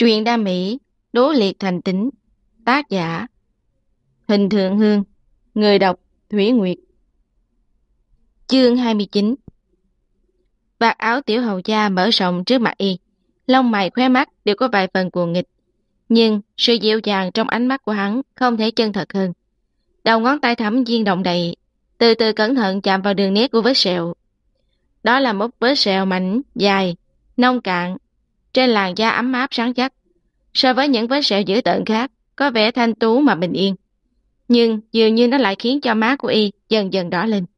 Truyện đam mỹ, đố liệt thành tính. Tác giả Hình Thượng Hương. Người đọc Thủy Nguyệt. Chương 29. Vạt áo tiểu hầu gia mở rộng trước mặt y, lông mày khóe mắt đều có vài phần cuồng nghịch, nhưng sự dịu dàng trong ánh mắt của hắn không thể chân thật hơn. Đầu ngón tay Thẩm Viên động đậy, từ từ cẩn thận chạm vào đường nét của vết sẹo. Đó là một vết sẹo mảnh, dài, nông cạn, trên làn da ấm áp rắn chắc. So với những vết sẹo dữ tợn khác, có vẻ thanh tú mà bình yên, nhưng dường như nó lại khiến cho má của y dần dần đỏ lên.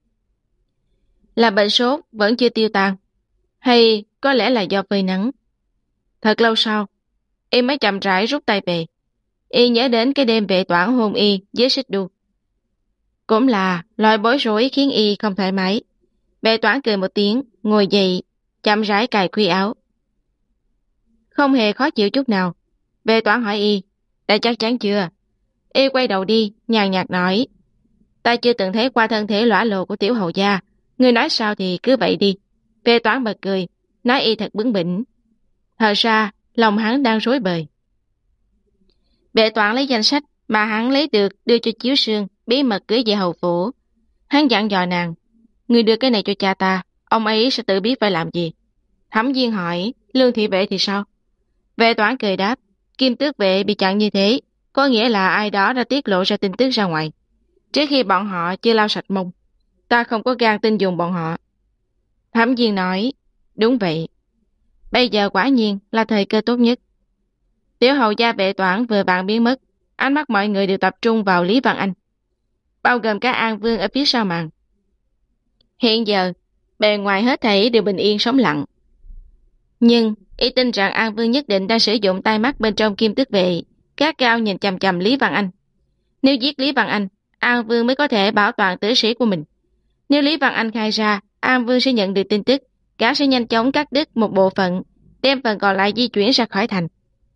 Là bệnh sốt vẫn chưa tiêu tan, hay có lẽ là do phơi nắng. Thật lâu sau, y mới chậm rãi rút tay về. Y nhớ đến cái đêm Vệ Toản hôn y dưới xích đu, cũng là loại bối rối khiến y không thoải mái. Vệ Toản cười một tiếng, ngồi dậy, chậm rãi cài khuy áo. Không hề khó chịu chút nào. Vệ Toản hỏi y, đã chắc chắn chưa? Y quay đầu đi, nhàn nhạt nói, ta chưa từng thấy qua thân thể lõa lồ của tiểu hầu gia, ngươi nói sao thì cứ vậy đi. Vệ Toản bật cười, nói y thật bướng bỉnh. Thật ra, lòng hắn đang rối bời. Vệ Toản lấy danh sách mà hắn lấy được đưa cho Chiếu Sương, bí mật cưới về hầu phủ. Hắn dặn dò nàng, ngươi đưa cái này cho cha ta, ông ấy sẽ tự biết phải làm gì. Thẩm Viên hỏi, Lương thị vệ thì sao? Vệ Toản cười đáp, Kim Tước vệ bị chặn như thế, có nghĩa là ai đó đã tiết lộ ra tin tức ra ngoài, trước khi bọn họ chưa lau sạch mông. Ta không có gan tin dùng bọn họ. Thẩm Viên nói, đúng vậy. Bây giờ quả nhiên là thời cơ tốt nhất. Tiểu hầu gia Vệ Toản vừa vặn biến mất, ánh mắt mọi người đều tập trung vào Lý Văn Anh, bao gồm cả An Vương ở phía sau màn. Hiện giờ, bề ngoài hết thảy đều bình yên sống lặng. Nhưng y tin rằng An Vương nhất định đang sử dụng tai mắt bên trong Kim Tước vệ, gắt gao nhìn chằm chằm Lý Văn Anh. Nếu giết Lý Văn Anh, An Vương mới có thể bảo toàn tử sĩ của mình. Nếu Lý Văn Anh khai ra, An Vương sẽ nhận được tin tức, gã sẽ nhanh chóng cắt đứt một bộ phận, đem phần còn lại di chuyển ra khỏi thành.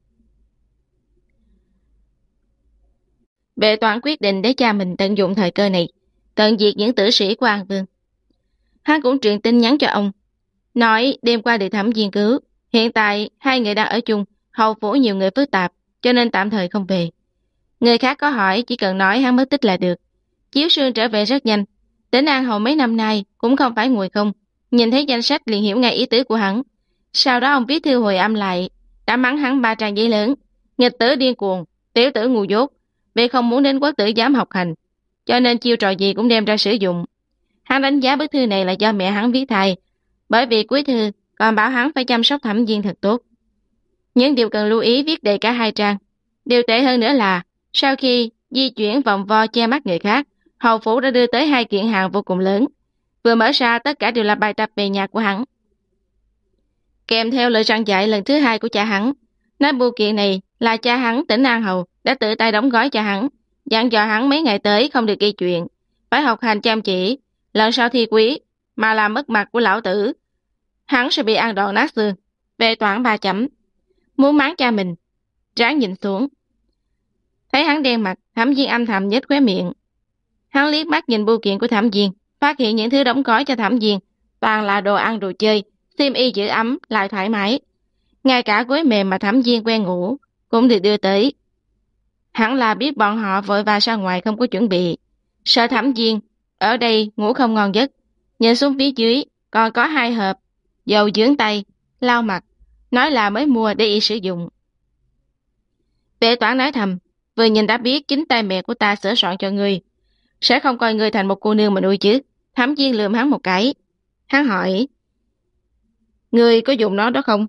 Vệ Toản quyết định để cha mình tận dụng thời cơ này, tận diệt những tử sĩ của An Vương. Hắn cũng truyền tin nhắn cho ông, nói đêm qua được Thẩm Viên cứu, hiện tại hai người đang ở chung, hầu phủ nhiều người phức tạp, cho nên tạm thời không về. Người khác có hỏi chỉ cần nói hắn mất tích là được. Chiếu Sương trở về rất nhanh, đến An Hầu mấy năm nay cũng không phải ngồi không, nhìn thấy danh sách liền hiểu ngay ý tứ của hắn. Sau đó ông viết thư hồi âm lại, đã mắng hắn 3 trang giấy lớn, nghịch tử điên cuồng, tiểu tử ngu dốt, vì không muốn đến quốc tử giám học hành, cho nên chiêu trò gì cũng đem ra sử dụng. Hắn đánh giá bức thư này là do mẹ hắn viết thay, bởi vì cuối thư còn bảo hắn phải chăm sóc Thẩm Viên thật tốt. Những điều cần lưu ý viết đầy cả 2 trang. Điều tệ hơn nữa là, sau khi di chuyển vòng vo che mắt người khác, hầu phủ đã đưa tới 2 kiện hàng vô cùng lớn. Vừa mở ra tất cả đều là bài tập về nhà của hắn. Kèm theo lời răn dạy lần thứ 2 của cha hắn, nói bưu kiện này là cha hắn Tỉnh An Hầu đã tự tay đóng gói cho hắn, dặn dò hắn mấy ngày tới không được gây chuyện, phải học hành chăm chỉ, lần sau thi quý mà làm mất mặt của lão tử, hắn sẽ bị ăn đòn nát xương. Vệ Toản 3 chấm. Muốn mắng cha mình, ráng nhìn xuống. Thấy hắn đen mặt, Thẩm Viên âm thầm nhếch khóe miệng. Hắn liếc mắt nhìn bưu kiện của Thẩm Viên, phát hiện những thứ đóng gói cho Thẩm Viên toàn là đồ ăn đồ chơi, xiêm y giữ ấm lại thoải mái. Ngay cả gối mềm mà Thẩm Viên quen ngủ cũng được đưa tới. Hẳn là biết bọn họ vội vã ra ngoài không có chuẩn bị, sợ Thẩm Viên ở đây ngủ không ngon giấc. Nhìn xuống phía dưới còn có 2 hộp dầu dưỡng tay, lau mặt, nói là mới mua để y sử dụng. Vệ Toản nói thầm, vừa nhìn đã biết chính tay mẹ của ta sửa soạn cho ngươi, sẽ không coi ngươi thành một cô nương mà nuôi chứ. Thẩm Viên lườm hắn một cái. Hắn hỏi, ngươi có dùng nó đó không?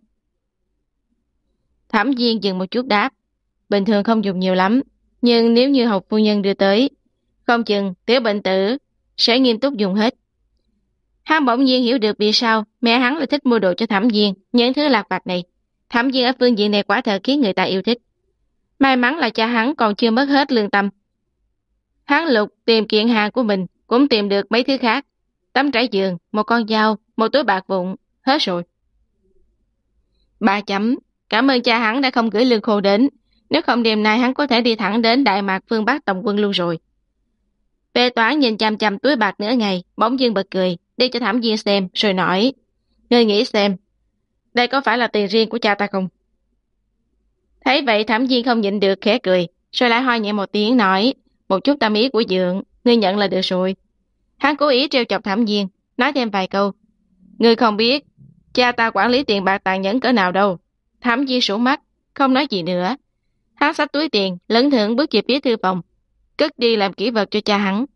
Thẩm Viên dừng một chút đáp, bình thường không dùng nhiều lắm, nhưng nếu như Hầu phu nhân đưa tới, không chừng tiểu bệnh tử sẽ nghiêm túc dùng hết. Hắn bỗng nhiên hiểu được vì sao mẹ hắn lại thích mua đồ cho Thẩm Viên, những thứ lặt vặt này. Thẩm Viên ở phương diện này quả thật khiến người ta yêu thích. May mắn là cha hắn còn chưa mất hết lương tâm. Hắn lục tìm kiện hàng của mình cũng tìm được mấy thứ khác, tấm trải giường, một con dao, một túi bạc vụn, hết rồi. 3 chấm. Cảm ơn cha hắn đã không gửi lương khô đến, nếu không đêm nay hắn có thể đi thẳng đến Đại Mạc phương Bắc tổng quân luôn rồi. Vệ Toản nhìn chằm chằm túi bạc nửa ngày, bỗng dưng bật cười, đi cho Thẩm Viên xem, rồi nói, ngươi nghĩ xem, đây có phải là tiền riêng của cha ta không? Thấy vậy Thẩm Viên không nhịn được khẽ cười, rồi lại ho nhẹ một tiếng nói, một chút tâm ý của Dượng, ngươi nhận là được rồi. Hắn cố ý trêu chọc Thẩm Viên, nói thêm vài câu. Ngươi không biết, cha ta quản lý tiền bạc tàn nhẫn cỡ nào đâu. Thẩm Viên sủ mắt, không nói gì nữa. Hắn xách túi tiền, lững thững bước về phía thư phòng, cất đi làm kỷ vật cho cha hắn.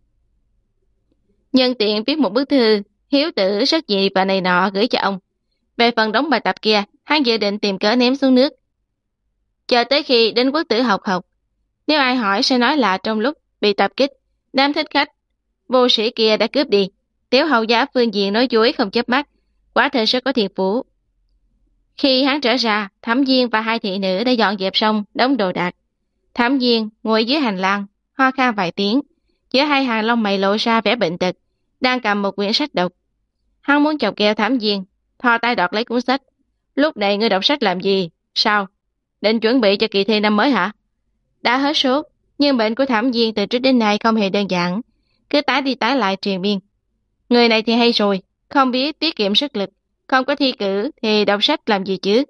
Nhân tiện viết một bức thư, hiếu tử rất dị và này nọ gửi cho ông. Về phần đóng bài tập kia, hắn dự định tìm cớ ném xuống nước. Chờ tới khi đến Quốc Tử học, nếu ai hỏi sẽ nói là trong lúc bị tập kích, đám thích khách vô sĩ kia đã cướp đi. Tiểu hậu giá Phương Diện nói dối không chớp mắt, quả thật rất có thiên phú. Khi hắn trở ra, Thẩm Viên và hai thị nữ đã dọn dẹp xong đống đồ đạc. Thẩm Viên ngồi dưới hành lang, ho khan vài tiếng, giữa hai hàng lông mày lộ ra vẻ bệnh tật, đang cầm một quyển sách đọc. Hắn muốn chọc ghẹo Thẩm Viên, thò tay đọt lấy cuốn sách. Lúc này ngươi đọc sách làm gì? Sao? Định chuẩn bị cho kỳ thi năm mới hả? Đã hết sốt, nhưng bệnh của Thẩm Viên từ trước đến nay không hề đơn giản, cứ tái đi tái lại triền miên. Người này thì hay rồi, không biết tiết kiệm sức lực, không có thi cử thì đọc sách làm gì chứ?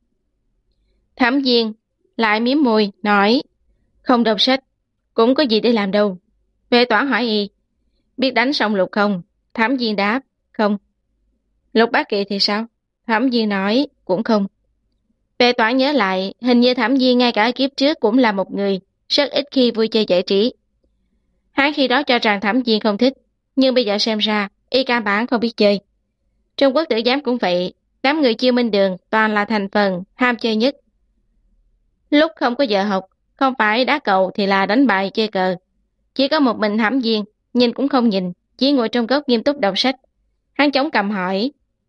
Thẩm Viên lại mím môi, nói, không đọc sách, cũng có gì để làm đâu. Vệ Toản hỏi y, biết đánh song lục không? Thẩm Viên đáp, không. Lục Bát Kỳ thì sao? Thẩm Viên nói, cũng không. Vệ Toản nhớ lại, hình như Thẩm Viên ngay cả kiếp trước cũng là một người rất ít khi vui chơi giải trí. Hắn khi đó cho rằng Thẩm Viên không thích, nhưng bây giờ xem ra, y căn bản không biết chơi. Trong Quốc Tử giám cũng vậy, đám người Chiêu Minh Đường toàn là thành phần ham chơi nhất. Lúc không có giờ học, không phải đá cầu thì là đánh bài chơi cờ. Chỉ có một mình Thẩm Viên, nhìn cũng không nhìn, chỉ ngồi trong góc nghiêm túc đọc sách. Hắn chống cằm hỏi,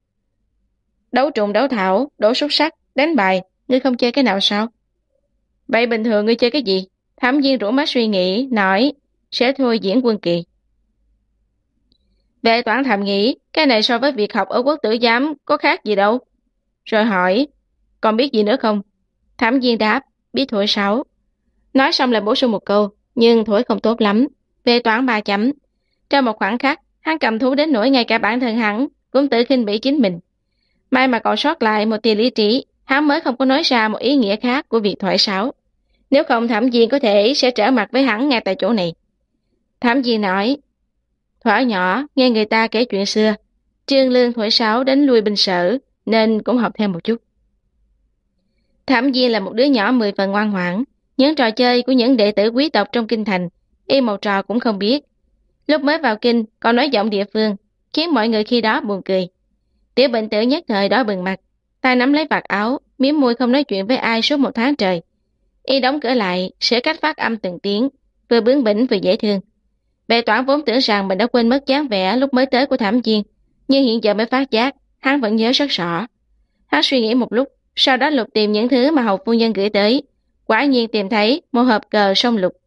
đấu trùng đấu thảo, đổ xúc sắc, đánh bài, ngươi không chơi cái nào sao? Vậy bình thường ngươi chơi cái gì? Thẩm Viên rũ mắt suy nghĩ, nói, sẽ thôi diễn quân kỳ. Vệ Toản thầm nghĩ, cái này so với việc học ở Quốc Tử giám có khác gì đâu. Rồi hỏi, còn biết gì nữa không? Thẩm Viên đáp, biết thổi sáo. Nói xong lại bổ sung một câu, nhưng thổi không tốt lắm. Vệ Toản 3 chấm. Trong một khoảng khắc, hắn cầm thú đến nỗi ngay cả bản thân hắn cũng tự khinh bỉ chính mình. May mà còn sót lại một tia lý trí, hắn mới không có nói ra một ý nghĩa khác của việc thổi sáo. Nếu không Thẩm Viên có thể sẽ trở mặt với hắn ngay tại chỗ này. Thẩm Viên nói, thuở nhỏ nghe người ta kể chuyện xưa, Trương Lương thổi sáo đánh lui binh Sở, nên cũng học thêm một chút. Thẩm Viên là một đứa nhỏ 10 phần ngoan ngoãn, những trò chơi của những đệ tử quý tộc trong kinh thành, y một trò cũng không biết. Lúc mới vào kinh còn nói giọng địa phương, khiến mọi người khi đó buồn cười. Tiểu bệnh tử nhất thời đỏ bừng mặt, tay nắm lấy vạt áo, mím môi không nói chuyện với ai suốt 1 tháng trời. Y đóng cửa lại, sửa cách phát âm từng tiếng, vừa bướng bỉnh vừa dễ thương. Vệ Toản vốn tưởng rằng mình đã quên mất dáng vẻ lúc mới tới của Thẩm Viên, nhưng hiện giờ mới phát giác, hắn vẫn nhớ rất rõ. Hắn suy nghĩ một lúc, sau đó lục tìm những thứ mà hầu phu nhân gửi tới, quả nhiên tìm thấy một hộp cờ song lục.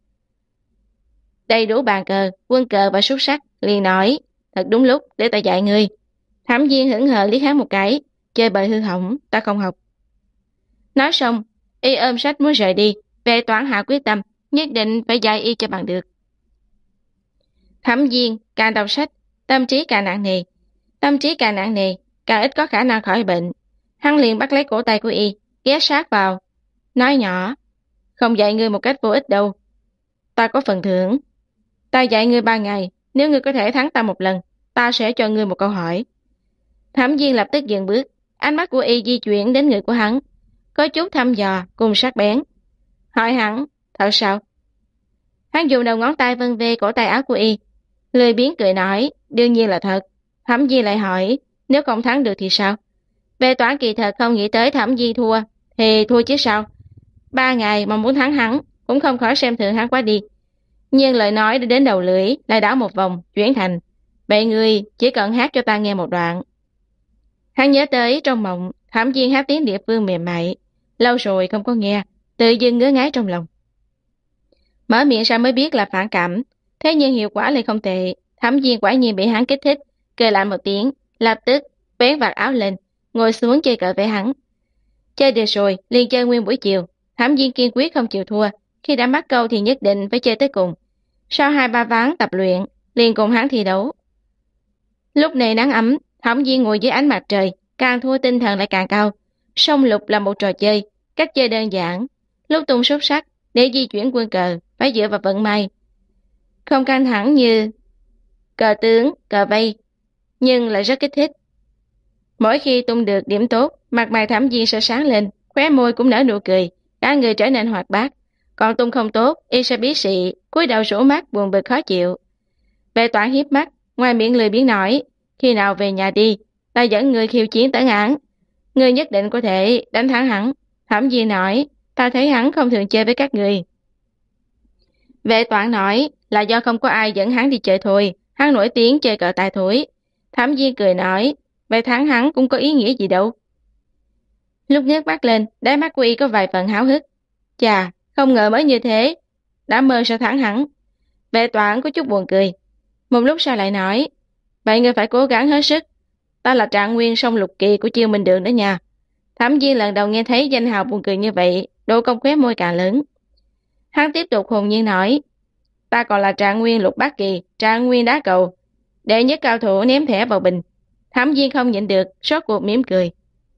Đầy đủ bàn cờ, quân cờ và xúc sắc, liền nói, thật đúng lúc để ta dạy ngươi. Thẩm Viên hững hờ liếc hắn một cái, chơi bời hư hỏng, ta không học. Nói xong, y ôm sách muốn rời đi, Vệ Toản hạ quyết tâm, nhất định phải dạy y cho bằng được. Thẩm Viên càng đọc sách, tâm trí càng nặng nề. Tâm trí càng nặng nề, càng ít có khả năng khỏi bệnh. Hắn liền bắt lấy cổ tay của y, ghé sát vào, nói nhỏ, không dạy ngươi một cách vô ích đâu. Ta có phần thưởng. Ta dạy ngươi 3 ngày, nếu ngươi có thể thắng ta một lần, ta sẽ cho ngươi một câu hỏi. Thẩm Viên lập tức dừng bước, ánh mắt của y di chuyển đến người của hắn, có chút thăm dò cùng sắc bén. Hỏi hắn, thật sao? Hắn dùng đầu ngón tay vân về cổ tay áo của y, lười biếng cười nói, đương nhiên là thật. Thẩm Viên lại hỏi, nếu không thắng được thì sao? Vệ Toản kỳ thật không nghĩ tới Thẩm Viên thua, thì thua chứ sao? 3 ngày mà muốn thắng hắn, cũng không khỏi xem thường hắn quá đi. Nhưng lời nói đã đến đầu lưỡi, lại đảo một vòng, chuyển thành, vậy ngươi chỉ cần hát cho ta nghe một đoạn. Hắn nhớ tới trong mộng, Thẩm Viên hát tiếng địa phương mềm mại, lâu rồi không có nghe, tự dưng ngứa ngáy trong lòng. Mở miệng ra mới biết là phản cảm, thế nhưng hiệu quả lại không tệ. Thẩm Viên quả nhiên bị hắn kích thích, cười lại một tiếng, lập tức vén vạt áo lên, ngồi xuống chơi cờ với hắn. Chơi được rồi, liền chơi nguyên buổi chiều. Thẩm Viên kiên quyết không chịu thua, khi đã mắc câu thì nhất định phải chơi tới cùng. Sau 2-3 ván tập luyện, liền cùng hắn thi đấu. Lúc này nắng ấm, Thẩm Viên ngồi dưới ánh mặt trời, càng thua tinh thần lại càng cao. Song lục là một trò chơi, cách chơi đơn giản, lúc tung xúc sắc để di chuyển quân cờ phải dựa vào vận may, không căng thẳng như cờ tướng, cờ vây, nhưng lại rất kích thích. Mỗi khi tung được điểm tốt, mặt mày Thẩm Viên sẽ sáng lên, khóe môi cũng nở nụ cười, cả người trở nên hoạt bát. Còn tung không tốt, y sẽ bí xị, cúi đầu rũ mắt buồn bực khó chịu. Vệ Toản hiếp mắt, ngoài miệng lười biếng nói, khi nào về nhà đi, ta dẫn người khiêu chiến tấn ảng, người nhất định có thể đánh thắng hắn. Thẩm Viên nói, ta thấy hắn không thường chơi với các người. Vệ Toản nói, là do không có ai dẫn hắn đi chơi thôi, hắn nổi tiếng chơi cờ tài thổi. Thẩm Viên cười nói, vậy thắng hắn cũng có ý nghĩa gì đâu. Lúc ngước mắt lên, đáy mắt của y có vài phần háo hức. Chà, không ngờ mới như thế, đã mơ sẽ thắng hắn. Vệ Toản có chút buồn cười. Một lúc sau lại nói, vậy ngươi phải cố gắng hết sức. Ta là Trạng Nguyên Song Lục Kỳ của Chiêu Minh Đường đó nha. Thẩm Viên lần đầu nghe thấy danh hào buồn cười như vậy, độ cong khóe môi càng lớn. Hắn tiếp tục hồn nhiên nói, ta còn là Trạng Nguyên Lục Bát Kỳ, Trạng Nguyên đá cầu, đệ nhất cao thủ ném thẻ vào bình. Thẩm Viên không nhịn được, sốt cuộc mỉm cười.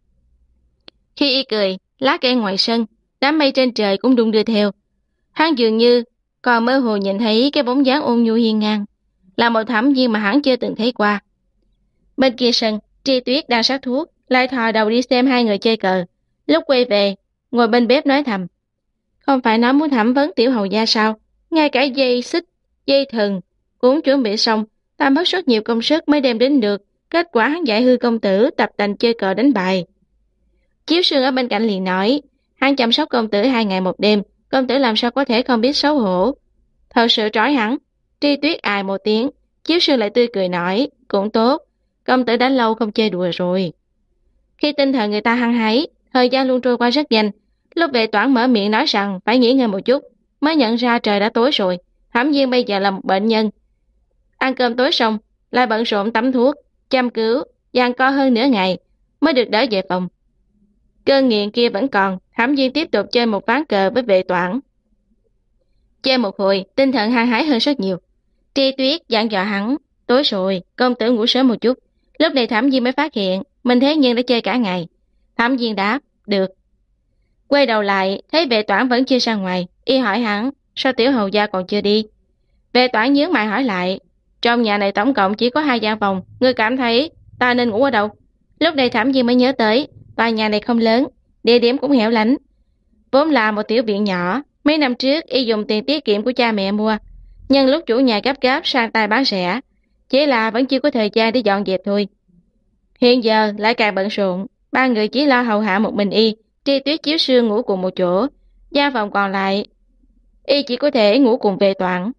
Khi y cười, lá cây ngoài sân, đám mây trên trời cũng đung đưa theo. Hắn dường như còn mơ hồ nhìn thấy cái bóng dáng ôn nhu hiên ngang, là một Thẩm Viên mà hắn chưa từng thấy qua. Bên kia sân, Tri Tuyết đang sát thuốc, lại thò đầu đi xem hai người chơi cờ. Lúc quay về, ngồi bên bếp nói thầm, không phải nó muốn thẩm vấn Tiểu Hầu gia sao? Ngay cả dây xích, dây thừng cũng chuẩn bị xong, ta mất rất nhiều công sức mới đem đến được. Kết quả hắn dạy hư công tử tập tành chơi cờ đánh bài. Chiếu Sương ở bên cạnh liền nói, hắn chăm sóc công tử 2 ngày 1 đêm, công tử làm sao có thể không biết xấu hổ. Thật sự trói hắn. Tri Tuyết ài một tiếng, Chiếu Sương lại tươi cười nói, cũng tốt, công tử đã lâu không chơi đùa rồi. Khi tinh thần người ta hăng hái, thời gian luôn trôi qua rất nhanh. Lúc Vệ Toản mở miệng nói rằng phải nghỉ ngơi một chút, mới nhận ra trời đã tối rồi. Thẩm Viên bây giờ là một bệnh nhân. Ăn cơm tối xong, lại bận rộn tắm thuốc, chăm cứu, giằng co hơn nửa ngày, mới được đỡ về phòng. Cơn nghiện kia vẫn còn, Thẩm Viên tiếp tục chơi một ván cờ với Vệ Toản. Chơi một hồi, tinh thần hăng hái hơn rất nhiều. Tri Tuyết dặn dò hắn, tối rồi, công tử ngủ sớm một chút. Lúc này Thẩm Viên mới phát hiện, mình thế nhưng đã chơi cả ngày. Thẩm Viên đáp, được. Quay đầu lại, thấy Vệ Toản vẫn chưa ra ngoài, y hỏi hắn, sao Tiểu Hầu gia còn chưa đi? Vệ Toản nhướng mày hỏi lại, trong nhà này tổng cộng chỉ có 2 gian phòng, ngươi cảm thấy ta nên ngủ ở đâu? Lúc này Thẩm Viên mới nhớ tới, tòa nhà này không lớn, địa điểm cũng hẻo lánh, vốn là một tiểu viện nhỏ. Mấy năm trước y dùng tiền tiết kiệm của cha mẹ mua, nhưng lúc chủ nhà gấp gáp sang tay bán rẻ, chỉ là vẫn chưa có thời gian để dọn dẹp thôi. Hiện giờ lại càng bận rộn, 3 người chỉ lo hầu hạ một mình y. Tri Tuyết Chiếu Sương ngủ cùng một chỗ, gian phòng còn lại y chỉ có thể ngủ cùng Vệ Toản.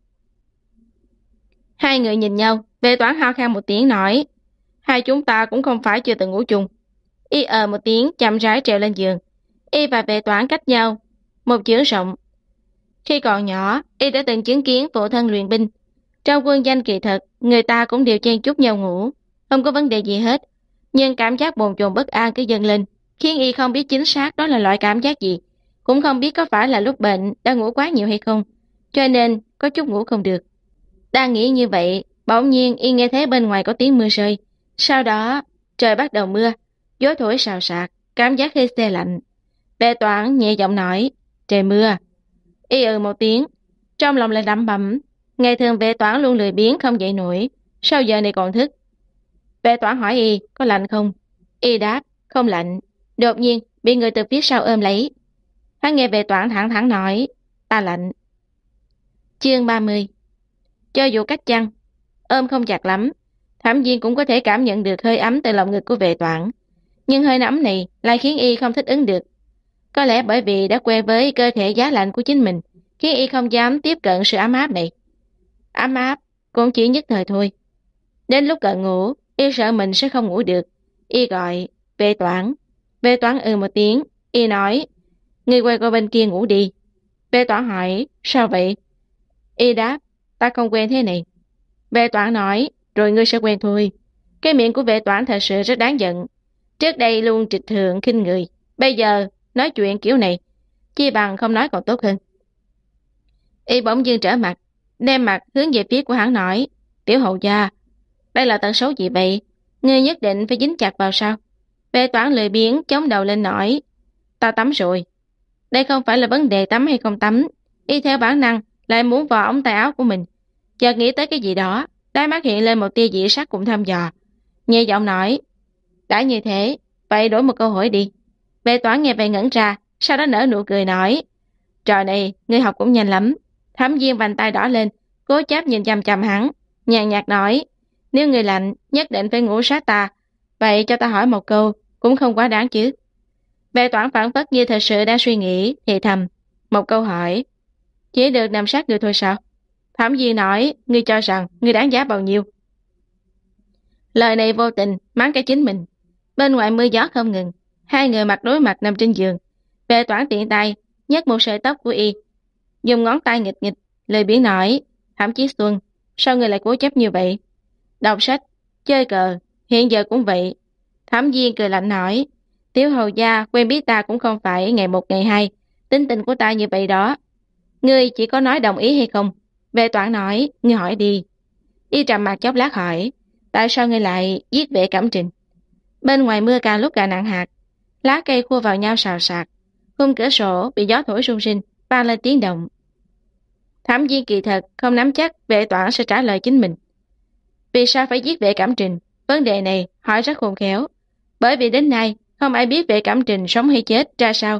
Hai người nhìn nhau, Vệ Toản ho khan một tiếng nói, hai chúng ta cũng không phải chưa từng ngủ chung. Y một tiếng, chậm rãi trèo lên giường. Y và Vệ Toản cách nhau một chưởng rộng. Khi còn nhỏ, y đã từng chứng kiến phụ thân luyện binh. Trong quân danh kỳ thật, người ta cũng đều chen chúc nhau ngủ, không có vấn đề gì hết. Nhưng cảm giác bồn chồn bất an cứ dâng lên, khiến y không biết chính xác đó là loại cảm giác gì, cũng không biết có phải là lúc bệnh đã ngủ quá nhiều hay không, cho nên có chút ngủ không được. Đang nghĩ như vậy, bỗng nhiên y nghe thấy bên ngoài có tiếng mưa rơi. Sau đó, trời bắt đầu mưa, gió thổi xào xạc, cảm giác hơi se lạnh. Vệ Toản nhẹ giọng nói, trời mưa. Y một tiếng, trong lòng lại lẩm bẩm, ngày thường Vệ Toản luôn lười biếng không dậy nổi, sao giờ này còn thức? Vệ Toản hỏi y, có lạnh không? Y đáp, không lạnh. Đột nhiên, bị người từ phía sau ôm lấy. Hắn nghe Vệ Toản thẳng thắn nói, ta lạnh. Chương 30. Cho dù cách chăn, ôm không chặt lắm, Thẩm Viên cũng có thể cảm nhận được hơi ấm từ lòng ngực của Vệ Toản. Nhưng hơi nóng này lại khiến y không thích ứng được. Có lẽ bởi vì đã quen với cơ thể giá lạnh của chính mình, khiến y không dám tiếp cận sự ấm áp này. Ấm áp cũng chỉ nhất thời thôi. Đến lúc cận ngủ, y sợ mình sẽ không ngủ được. Y gọi, Vệ Toản. Vệ Toản một tiếng, y nói, ngươi quay qua bên kia ngủ đi. Vệ Toản hỏi, sao vậy? Y đáp, ta không quen thế này. Vệ Toản nói, rồi ngươi sẽ quen thôi. Cái miệng của Vệ Toản thật sự rất đáng giận. Trước đây luôn trịch thượng khinh người, bây giờ nói chuyện kiểu này, chi bằng không nói còn tốt hơn. Y bỗng dưng trở mặt, đem mặt hướng về phía của hắn nói, Tiểu Hầu gia, đây là tật xấu gì vậy? Ngươi nhất định phải dính chặt vào sao? Vệ Toản lười biếng chống đầu lên nói, ta tắm rồi. Đây không phải là vấn đề tắm hay không tắm. Y theo bản năng lại muốn vò ống tay áo của mình. Chợt nghĩ tới cái gì đó, đáy mắt hiện lên một tia dị sắc cũng thăm dò. Nhẹ giọng nói, đã như thế, vậy đổi một câu hỏi đi. Vệ Toán nghe vậy ngẩn ra, sau đó nở nụ cười nói, trò này, ngươi học cũng nhanh lắm. Thẩm Viên vành tay đỏ lên, cố chấp nhìn chằm chằm hắn, nhàn nhạt nói, nếu người lạnh nhất định phải ngủ sát ta, vậy cho ta hỏi một câu, cũng không quá đáng chứ. Vệ Toán phản phất như thật sự đang suy nghĩ, thì thầm, một câu hỏi, chỉ được nằm sát người thôi sao? Thẩm Viên nói, ngươi cho rằng ngươi đáng giá bao nhiêu? Lời này vô tình mắng cái chính mình. Bên ngoài mưa gió không ngừng, hai người mặt đối mặt nằm trên giường. Vệ Toán tiện tay nhấc một sợi tóc của y, dùng ngón tay nghịch nghịch, lời biếng nói, Thẩm Chí Xuân, sao người lại cố chấp như vậy? Đọc sách, chơi cờ, hiện giờ cũng vậy. Thẩm Viên cười lạnh nói, Tiểu hầu gia quen biết ta cũng không phải ngày một ngày hai, tính tình của ta như vậy đó. Ngươi chỉ có nói đồng ý hay không? Vệ Toán nói, ngươi hỏi đi. Y trầm mặt chốc lát hỏi, tại sao ngươi lại giết Vệ Cẩm Trình? Bên ngoài mưa càng lúc càng nặng hạt, lá cây khua vào nhau xào xạc, khung cửa sổ bị gió thổi rung rinh, vang lên tiếng động. Thẩm Viên kỳ thật không nắm chắc Vệ Toán sẽ trả lời chính mình. Vì sao phải giết Vệ Cẩm Trình? Vấn đề này hỏi rất khôn khéo, bởi vì đến nay không ai biết Vệ Cẩm Trình sống hay chết ra sao.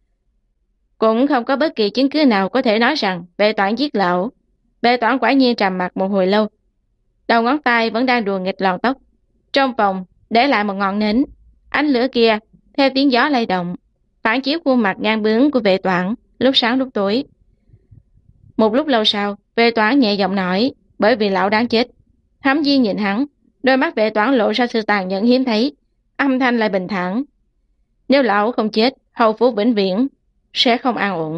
Cũng không có bất kỳ chứng cứ nào có thể nói rằng Vệ Toán giết lão. Vệ Toán quả nhiên trầm mặt một hồi lâu, đầu ngón tay vẫn đang đùa nghịch lọn tóc. Trong phòng để lại một ngọn nến, ánh lửa kia theo tiếng gió lay động, phản chiếu khuôn mặt ngang bướng của Vệ Toán, lúc sáng lúc tối. Một lúc lâu sau, Vệ Toán nhẹ giọng nói, bởi vì lão đáng chết. Thẩm Viên nhìn hắn, đôi mắt Vệ Toán lộ ra sự tàn nhẫn hiếm thấy, âm thanh lại bình thản. Nếu lão không chết, hầu phủ vĩnh viễn sẽ không an ổn.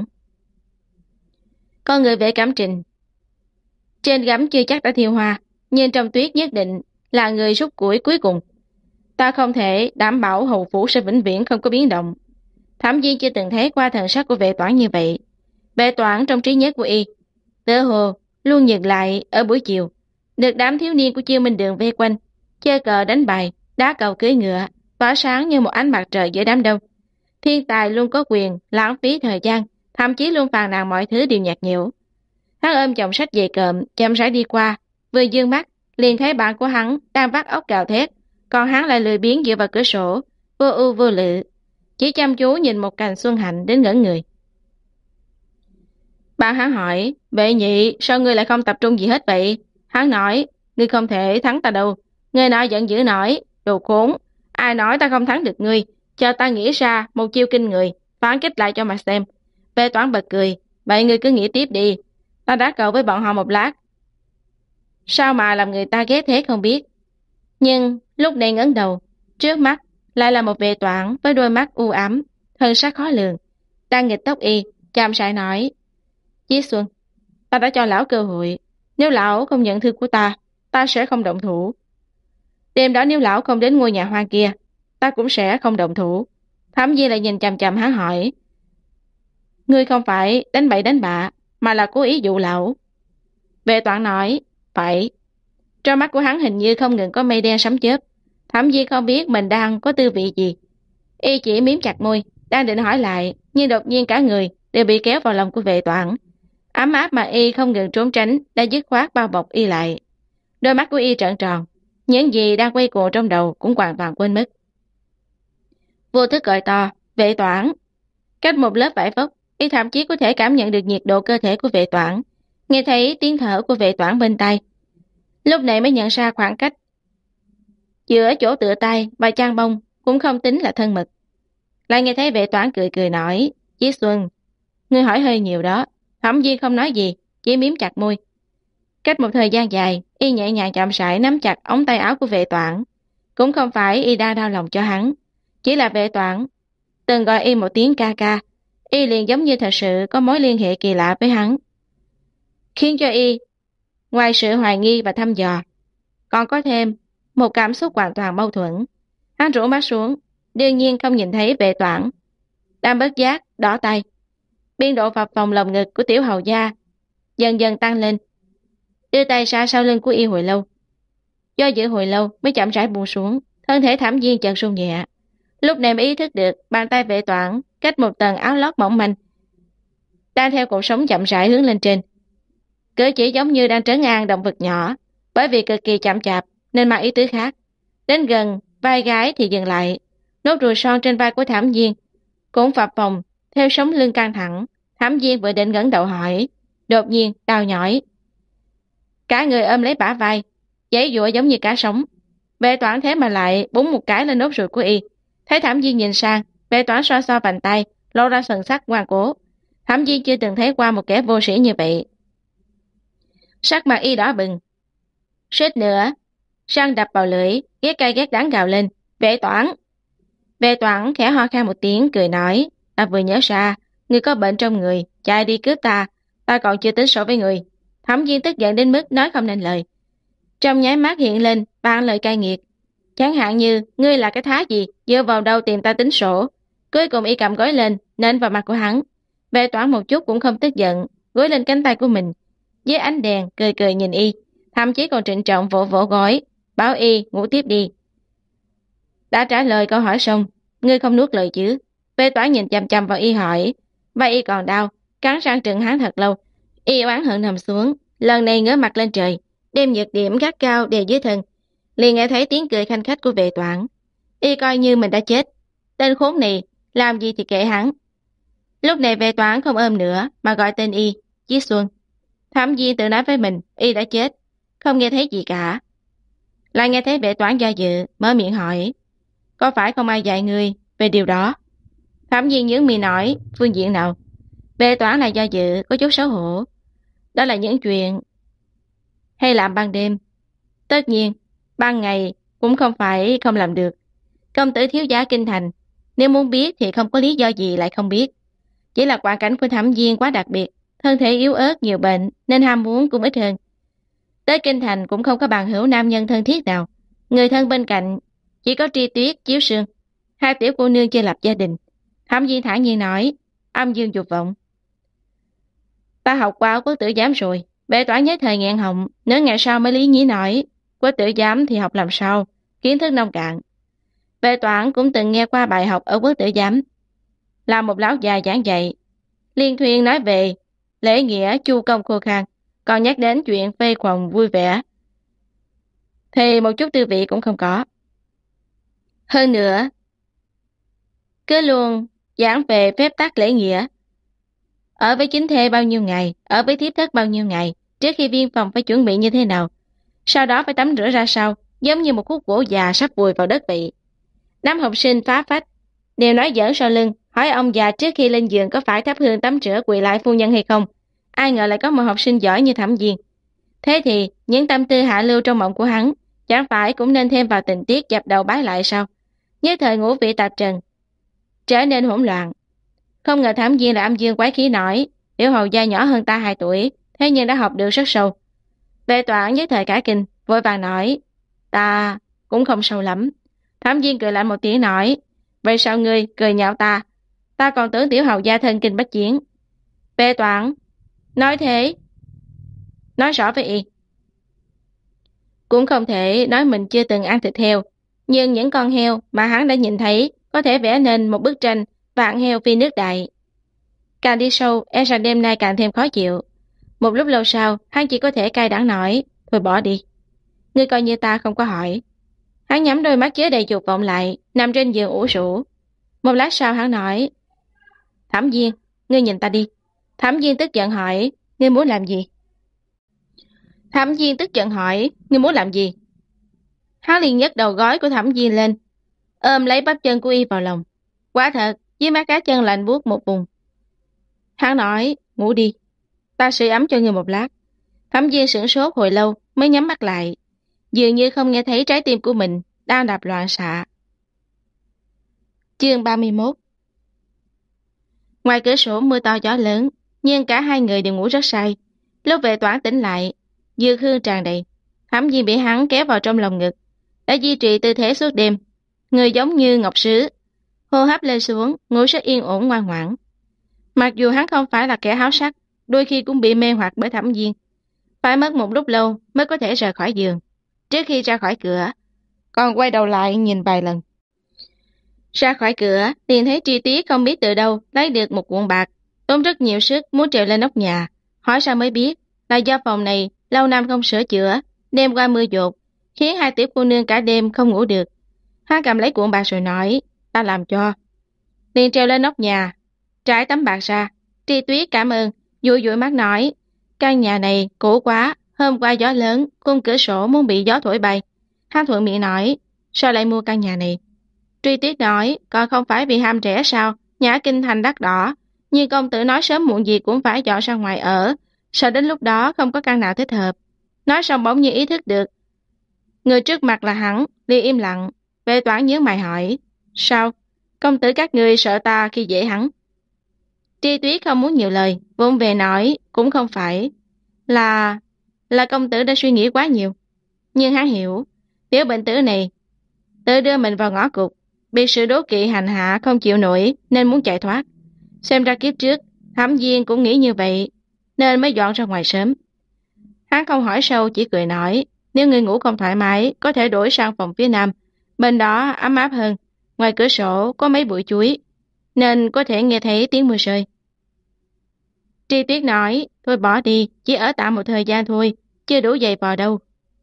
Con người Vệ Cẩm Trình trên gấm chưa chắc đã thiêu hoa, nhưng trong tuyết nhất định là người rút củi cuối cùng. Ta không thể đảm bảo hầu phủ sẽ vĩnh viễn không có biến động. Thẩm Viên chưa từng thấy qua thần sắc của Vệ Toán như vậy. Vệ Toán trong trí nhớ của y, tựa hồ luôn dừng lại ở buổi chiều, được đám thiếu niên của Chiêu Minh Đường vây quanh, chơi cờ đánh bài, đá cầu cưỡi ngựa, tỏa sáng như một ánh mặt trời giữa đám đông. Thiên tài luôn có quyền lãng phí thời gian, thậm chí luôn phàn nàn mọi thứ đều nhạt nhẽo. Hắn ôm chồng sách dày cộm, chậm rãi đi qua, vừa dương mắt liền thấy bạn của hắn đang vắt óc gào thét, còn hắn lại lười biếng dựa vào cửa sổ, vô ưu vô lự, chỉ chăm chú nhìn một cành xuân hạnh đến ngẩn người. Bạn hắn hỏi, Vệ Nhị, sao ngươi lại không tập trung gì hết vậy? Hắn nói, ngươi không thể thắng ta đâu. Người nọ giận dữ nói, đồ khốn, ai nói ta không thắng được ngươi, cho ta nghĩ ra một chiêu kinh người, phản kích lại cho mà xem. Vệ Toán bật cười, vậy ngươi cứ nghĩ tiếp đi, ta đá cờ với bọn họ một lát. Sao mà làm người ta ghét thế không biết. Nhưng lúc này ngẩng đầu, trước mắt lại là một Vệ Toán với đôi mắt u ám, thân sắc khó lường, đang nghịch tóc y, chạm sải nói, Chí Xuân, ta đã cho lão cơ hội, nếu lão không nhận thư của ta sẽ không động thủ. Đêm đó nếu lão không đến ngôi nhà hoa kia, ta cũng sẽ không động thủ. Thẩm Viên lại nhìn chằm chằm hắn hỏi, ngươi không phải đánh bậy đánh bạ, mà là cố ý dụ lão. Vệ Toán nói, phải. Trong mắt của hắn hình như không ngừng có mây đen sấm chớp. Thẩm Viên không biết mình đang có tư vị gì. Y chỉ miếm chặt môi, đang định hỏi lại, nhưng đột nhiên cả người đều bị kéo vào lòng của Vệ Toán. Ấm áp mà y không ngừng trốn tránh đã dứt khoát bao bọc y lại. Đôi mắt của y trợn tròn, những gì đang quay cuồng trong đầu cũng hoàn toàn quên mất. Vô thức gọi to, Vệ Toán. Cách một lớp vải vóc, y thậm chí có thể cảm nhận được nhiệt độ cơ thể của Vệ Toán, nghe thấy tiếng thở của Vệ Toán bên tai. Lúc này mới nhận ra khoảng cách giữa chỗ tựa tay và chăn bông cũng không tính là thân mật. Lại nghe thấy Vệ Toán cười cười nói, Chí Xuân, ngươi hỏi hơi nhiều đó. Thẩm Viên không nói gì, chỉ miếm chặt môi. Cách một thời gian dài, y nhẹ nhàng chậm rãi nắm chặt ống tay áo của Vệ Toán. Cũng không phải y đang đau lòng cho hắn, chỉ là Vệ Toán từng gọi y một tiếng ca ca, y liền giống như thật sự có mối liên hệ kỳ lạ với hắn, khiến cho y ngoài sự hoài nghi và thăm dò, còn có thêm một cảm xúc hoàn toàn mâu thuẫn. Hắn rũ mắt xuống, đương nhiên không nhìn thấy Vệ Toán, đang bất giác đỏ tay. Biên độ phập phồng lồng ngực của tiểu hầu gia dần dần tăng lên, đưa tay ra sau lưng của y hồi lâu. Do dự hồi lâu mới chậm rãi buông xuống, thân thể Thẩm Viên chợt run nhẹ. Lúc này mới ý thức được bàn tay Vệ Toán cách một tầng áo lót mỏng manh đang theo cột sống chậm rãi hướng lên trên. Cử chỉ giống như đang trấn an động vật nhỏ, bởi vì cực kỳ chậm chạp nên mang ý tứ khác. Đến gần vai gái thì dừng lại, nốt ruồi son trên vai của Thẩm Viên cũng phập phồng theo sống lưng căng thẳng. Thẩm Viên vừa định ngẩng đầu hỏi, đột nhiên đau nhói. Cả người ôm lấy bả vai, giãy giụa giống như cá sống. Vệ Toản thế mà lại búng một cái lên nốt ruồi của y. Thấy Thẩm Viên nhìn sang, Vệ Toản xoa xoa bàn tay, lộ ra thần sắc ngoan cố. Thẩm Viên chưa từng thấy qua một kẻ vô sĩ như vậy. Sắc mặt y đỏ bừng. Suýt nữa, răng đập vào lưỡi, ghét cay ghét đắng gào lên. Vệ Toản! Vệ Toản khẽ ho khan một tiếng, cười nói, ta vừa nhớ ra, ngươi có bệnh trong người, chạy đi cướp ta còn chưa tính sổ với người. Thẩm Viên tức giận đến mức nói không nên lời. Trong nháy mắt hiện lên ba lời cay nghiệt. Chẳng hạn như, ngươi là cái thá gì, dựa vào đâu tìm ta tính sổ. Cuối cùng y cầm gối lên, nện vào mặt của hắn. Vệ Toản một chút cũng không tức giận, gối lên cánh tay của mình. Dưới ánh đèn, cười cười nhìn y, thậm chí còn trịnh trọng vỗ vỗ gối, bảo y ngủ tiếp đi. Đã trả lời câu hỏi xong, ngươi không nuốt lời chứ? Vệ Toản nhìn chằm chằm vào y hỏi, vai y còn đau, cắn răng trừng hắn thật lâu. Y oán hận nằm xuống, lần này ngửa mặt lên trời, đem nhược điểm gắt cao đè dưới thân. Liền nghe thấy tiếng cười khanh khách của Vệ Toản. Y coi như mình đã chết. Tên khốn này, làm gì thì kệ hắn. Lúc này Vệ Toản không ôm nữa, mà gọi tên y, Chí Xuân. Thẩm Viên tự nói với mình, y đã chết, không nghe thấy gì cả. Lại nghe thấy Vệ Toản do dự, mở miệng hỏi, có phải không ai dạy ngươi về điều đó? Thẩm Viên nhướng mi nói, phương diện nào? Vệ Toản là do dự, có chút xấu hổ. Đó là những chuyện hay làm ban đêm. Tất nhiên, ban ngày cũng không phải không làm được. Công tử thiếu gia kinh thành, nếu muốn biết thì không có lý do gì lại không biết. Chỉ là hoàn cảnh của Thẩm Viên quá đặc biệt, thân thể yếu ớt nhiều bệnh nên ham muốn cũng ít hơn. Tới kinh thành cũng không có bằng hữu nam nhân thân thiết nào. Người thân bên cạnh chỉ có Tri Tuyết, Chiếu Sương, hai tiểu cô nương chưa lập gia đình. Thẩm Viên thản nhiên nói, âm dương dục vọng. Ta học qua Quốc tử giám rồi. Vệ Toản nhất thời nghẹn họng, nửa ngày sau mới lý nhí nói, Quốc tử giám thì học làm sao, kiến thức nông cạn. Vệ Toản cũng từng nghe qua bài học ở Quốc tử giám, là một lão già giảng dạy, liên thuyên nói về lễ nghĩa chu công khô khan, còn nhắc đến chuyện phê khoồng vui vẻ thì một chút tư vị cũng không có. Hơn nữa, cứ luôn giảng về phép tắc lễ nghĩa. Ở với chính thê bao nhiêu ngày, ở với thiếp thất bao nhiêu ngày, trước khi viên phòng phải chuẩn bị như thế nào, sau đó phải tắm rửa ra sao, giống như một khúc gỗ già sắp vùi vào đất vậy. Đám học sinh phá phách đều nói giỡn sau lưng, hỏi ông già trước khi lên giường có phải thắp hương tắm rửa quỳ lại phu nhân hay không. Ai ngờ lại có một học sinh giỏi như Thẩm Viên. Thế thì những tâm tư hạ lưu trong mộng của hắn chẳng phải cũng nên thêm vào tình tiết dập đầu bái lại sao? Nhất thời ngũ vị tạp trần, trở nên hỗn loạn. Không ngờ Thẩm Viên là âm dương quái khí nổi, tiểu hầu gia nhỏ hơn ta 2 tuổi, thế nhưng đã học được rất sâu. Vệ Toản nhất thời cả kinh, vội vàng nói, ta cũng không sâu lắm. Thẩm Viên cười lại một tiếng nói, vậy sao ngươi cười nhạo ta? Ta còn tưởng tiểu hầu gia thân kinh bách chiến. Vệ Toản nói thế, nói rõ với y. Cũng không thể nói mình chưa từng ăn thịt heo, nhưng những con heo mà hắn đã nhìn thấy có thể vẽ nên một bức tranh vạn heo phi nước đại. Càng đi sâu, e rằng đêm nay càng thêm khó chịu. Một lúc lâu sau, hắn chỉ có thể cay đắng nói, thôi bỏ đi. Ngươi coi như ta không có hỏi. Hắn nhắm đôi mắt chứa đầy dục vọng lại, nằm trên giường ủ rũ. Một lát sau hắn nói, Thẩm Viên, ngươi nhìn ta đi. Thẩm Viên tức giận hỏi, ngươi muốn làm gì? Thẩm Viên tức giận hỏi, ngươi muốn làm gì? Hắn liền nhấc đầu gối của Thẩm Viên lên, ôm lấy bắp chân của y vào lòng. Quả thật, dưới mắt cá chân lạnh buốt một vùng. Hắn nói, ngủ đi, ta sưởi ấm cho ngươi một lát. Thẩm Viên sửng sốt hồi lâu mới nhắm mắt lại, dường như không nghe thấy trái tim của mình đang đập loạn xạ. Chương 31. Ngoài cửa sổ mưa to gió lớn, nhưng cả hai người đều ngủ rất say. Lúc Vệ Toản tỉnh lại, dư hương tràn đầy. Thẩm Viên bị hắn kéo vào trong lòng ngực, đã duy trì tư thế suốt đêm, người giống như ngọc sứ, hô hấp lên xuống, ngủ rất yên ổn ngoan ngoãn. Mặc dù hắn không phải là kẻ háo sắc, đôi khi cũng bị mê hoặc bởi Thẩm Viên, phải mất một lúc lâu mới có thể rời khỏi giường. Trước khi ra khỏi cửa, còn quay đầu lại nhìn vài lần. Ra khỏi cửa, liền thấy Tri Tuyết không biết từ đâu lấy được một cuộn bạc, tốn rất nhiều sức muốn trèo lên nóc nhà, hỏi sao mới biết là do phòng này lâu năm không sửa chữa, đêm qua mưa dột, khiến hai tiểu cô nương cả đêm không ngủ được. Hắn cầm lấy cuộn bạc rồi nói, ta làm cho. Liền trèo lên nóc nhà, trải tấm bạc ra. Tri Tuyết cảm ơn, dụi dụi mắt nói, căn nhà này cũ quá, hôm qua gió lớn, khung cửa sổ muốn bị gió thổi bay. Hắn thuận miệng nói, sao lại mua căn nhà này? Tri Tuyết nói, còn không phải vì ham rẻ sao, nhà kinh thành đắt đỏ, nhưng công tử nói sớm muộn gì cũng phải dọn ra ngoài ở, sợ đến lúc đó không có căn nào thích hợp. Nói xong bỗng nhiên ý thức được người trước mặt là hắn, liền im lặng. Vệ Toản nhớ mày hỏi, sao? Công tử các ngươi sợ ta khi dễ hắn? Tri Tuyết không muốn nhiều lời, vụng về nói, cũng không phải. Là công tử đã suy nghĩ quá nhiều. Nhưng hắn hiểu, tiểu bệnh tử này tự đưa mình vào ngõ cụt, bị sự đố kỵ hành hạ không chịu nổi nên muốn chạy thoát. Xem ra kiếp trước, Thẩm Viên cũng nghĩ như vậy, nên mới dọn ra ngoài sớm. Hắn không hỏi sâu, chỉ cười nói, nếu người ngủ không thoải mái, có thể đổi sang phòng phía nam, bên đó ấm áp hơn, ngoài cửa sổ có mấy bụi chuối, nên có thể nghe thấy tiếng mưa rơi. Tri Tuyết nói, thôi bỏ đi, chỉ ở tạm một thời gian thôi, chưa đủ giày vò đâu.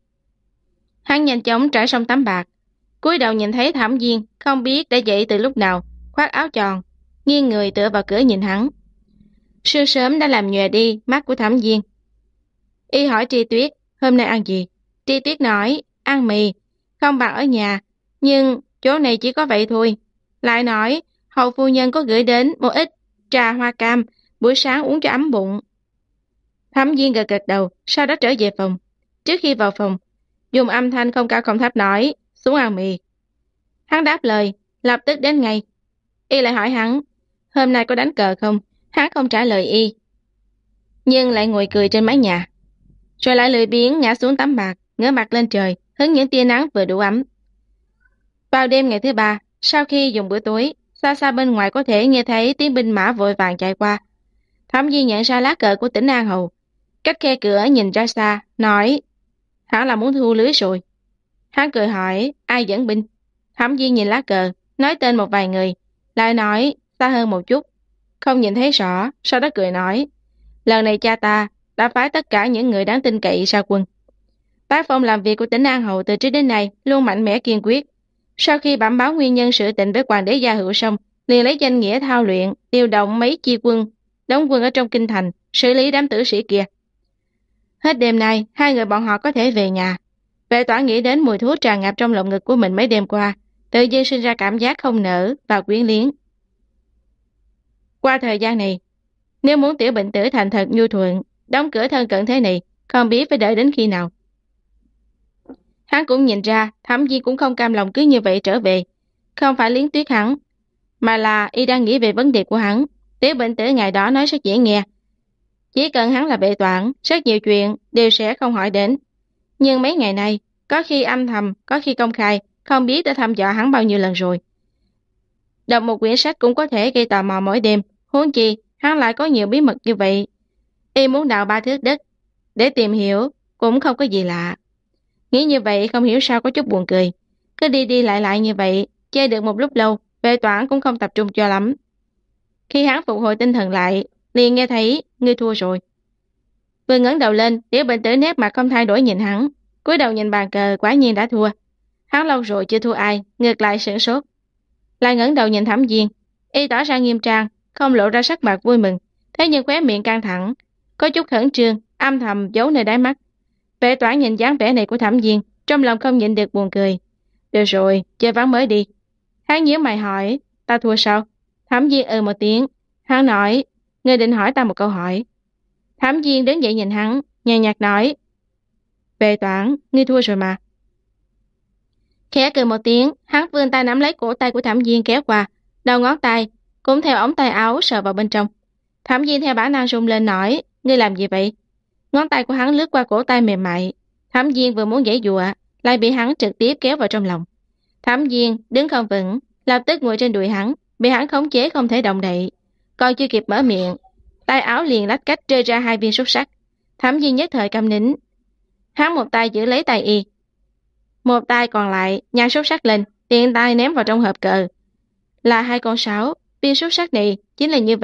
Hắn nhanh chóng trải xong tấm bạc, cúi đầu nhìn thấy Thẩm Viên không biết đã dậy từ lúc nào, khoác áo tròn, nghiêng người tựa vào cửa nhìn hắn. Sương sớm đã làm nhòe đi mắt của Thẩm Viên. Y hỏi Tri Tuyết, hôm nay ăn gì? Tri Tuyết nói, ăn mì, không bằng ở nhà, nhưng chỗ này chỉ có vậy thôi. Lại nói, hầu phu nhân có gửi đến một ít trà hoa cam, buổi sáng uống cho ấm bụng. Thẩm Viên gật gật đầu, sau đó trở về phòng. Trước khi vào phòng, dùng âm thanh không cao không thấp nói, xuống ăn mì. Hắn đáp lời, lập tức đến ngay. Y lại hỏi hắn, hôm nay có đánh cờ không? Hắn không trả lời y, nhưng lại ngồi cười trên mái nhà. Rồi lại lười biếng ngã xuống tấm bạc, ngửa mặt lên trời, hứng những tia nắng vừa đủ ấm. Vào đêm ngày thứ ba, sau khi dùng bữa tối, xa xa bên ngoài có thể nghe thấy tiếng binh mã vội vàng chạy qua. Thẩm Viên nhận ra lá cờ của tỉnh An Hầu, cách khe cửa nhìn ra xa, nói, hẳn là muốn thu lưới rồi. Hắn cười hỏi, ai dẫn binh? Thẩm Viên nhìn lá cờ, nói tên một vài người, lại nói, xa hơn một chút, không nhìn thấy rõ, sau đó cười nói, lần này cha ta đã phái tất cả những người đáng tin cậy ra quân. Tác phong làm việc của tỉnh An Hầu từ trước đến nay luôn mạnh mẽ kiên quyết. Sau khi bẩm báo nguyên nhân sự tình với hoàng đế Gia Hữu xong, liền lấy danh nghĩa thao luyện, điều động mấy chi quân, đóng quân ở trong kinh thành, xử lý đám tử sĩ kia. Hết đêm nay, hai người bọn họ có thể về nhà. Vệ Toản nghĩ đến mùi thuốc tràn ngập trong lồng ngực của mình mấy đêm qua, tự nhiên sinh ra cảm giác không nỡ và quyến liếng. Qua thời gian này, nếu muốn tiểu bệnh tử thành thật nhu thuận, đóng cửa thân cận thế này, không biết phải đợi đến khi nào. Hắn cũng nhìn ra, Thẩm Viên cũng không cam lòng cứ như vậy trở về. Không phải liếng tuyết hắn, mà là y đang nghĩ về vấn đề của hắn. Tiểu bệnh tử ngày đó nói rất dễ nghe. Chỉ cần hắn là Vệ Toản, rất nhiều chuyện đều sẽ không hỏi đến. Nhưng mấy ngày nay, có khi âm thầm, có khi công khai, không biết đã thăm dò hắn bao nhiêu lần rồi. Đọc một quyển sách cũng có thể gây tò mò mỗi đêm, huống chi hắn lại có nhiều bí mật như vậy. Y muốn đào 3 thước đất để tìm hiểu cũng không có gì lạ. Nghĩ như vậy không hiểu sao có chút buồn cười. Cứ đi đi lại lại như vậy, chơi được một lúc lâu, Vệ Toản cũng không tập trung cho lắm. Khi hắn phục hồi tinh thần lại, liền nghe thấy, ngươi thua rồi. Vừa ngẩng đầu lên, tiểu bệnh tử nét mặt không thay đổi nhìn hắn, cúi đầu nhìn bàn cờ, quả nhiên đã thua. Hắn lâu rồi chưa thua ai, ngược lại sửng sốt. Lại ngẩng đầu nhìn Thẩm Viên, y tỏ ra nghiêm trang, không lộ ra sắc mặt vui mừng, thế nhưng khóe miệng căng thẳng, có chút khẩn trương, âm thầm giấu nơi đáy mắt. Vệ Toản nhìn dáng vẻ này của Thẩm Viên, trong lòng không nhịn được buồn cười. Được rồi, chơi ván mới đi. Hắn nhíu mày hỏi, ta thua sao? Thẩm Viên một tiếng. Hắn nói, ngươi định hỏi ta một câu hỏi. Thẩm Viên đứng dậy nhìn hắn, nhàn nhạt nói, Vệ Toản, ngươi thua rồi mà. Khẽ cười một tiếng, hắn vươn tay nắm lấy cổ tay của Thẩm Viên kéo qua, đầu ngón tay cũng theo ống tay áo sờ vào bên trong. Thẩm Viên theo bản năng run lên nói, ngươi làm gì vậy? Ngón tay của hắn lướt qua cổ tay mềm mại. Thẩm Viên vừa muốn giãy giụa, lại bị hắn trực tiếp kéo vào trong lòng. Thẩm Viên đứng không vững, lập tức ngồi trên đùi hắn, bị hắn khống chế không thể động đậy. Còn chưa kịp mở miệng, tay áo liền lách cách rơi ra 2 viên xúc xắc. Thẩm Viên nhất thời câm nín. Hắn một tay giữ lấy tay y, một tay còn lại nhặt xúc xắc lên, tiện tay ném vào trong hộp cờ. Là 2 con sáo, viên xúc xắc này chính là như vậy,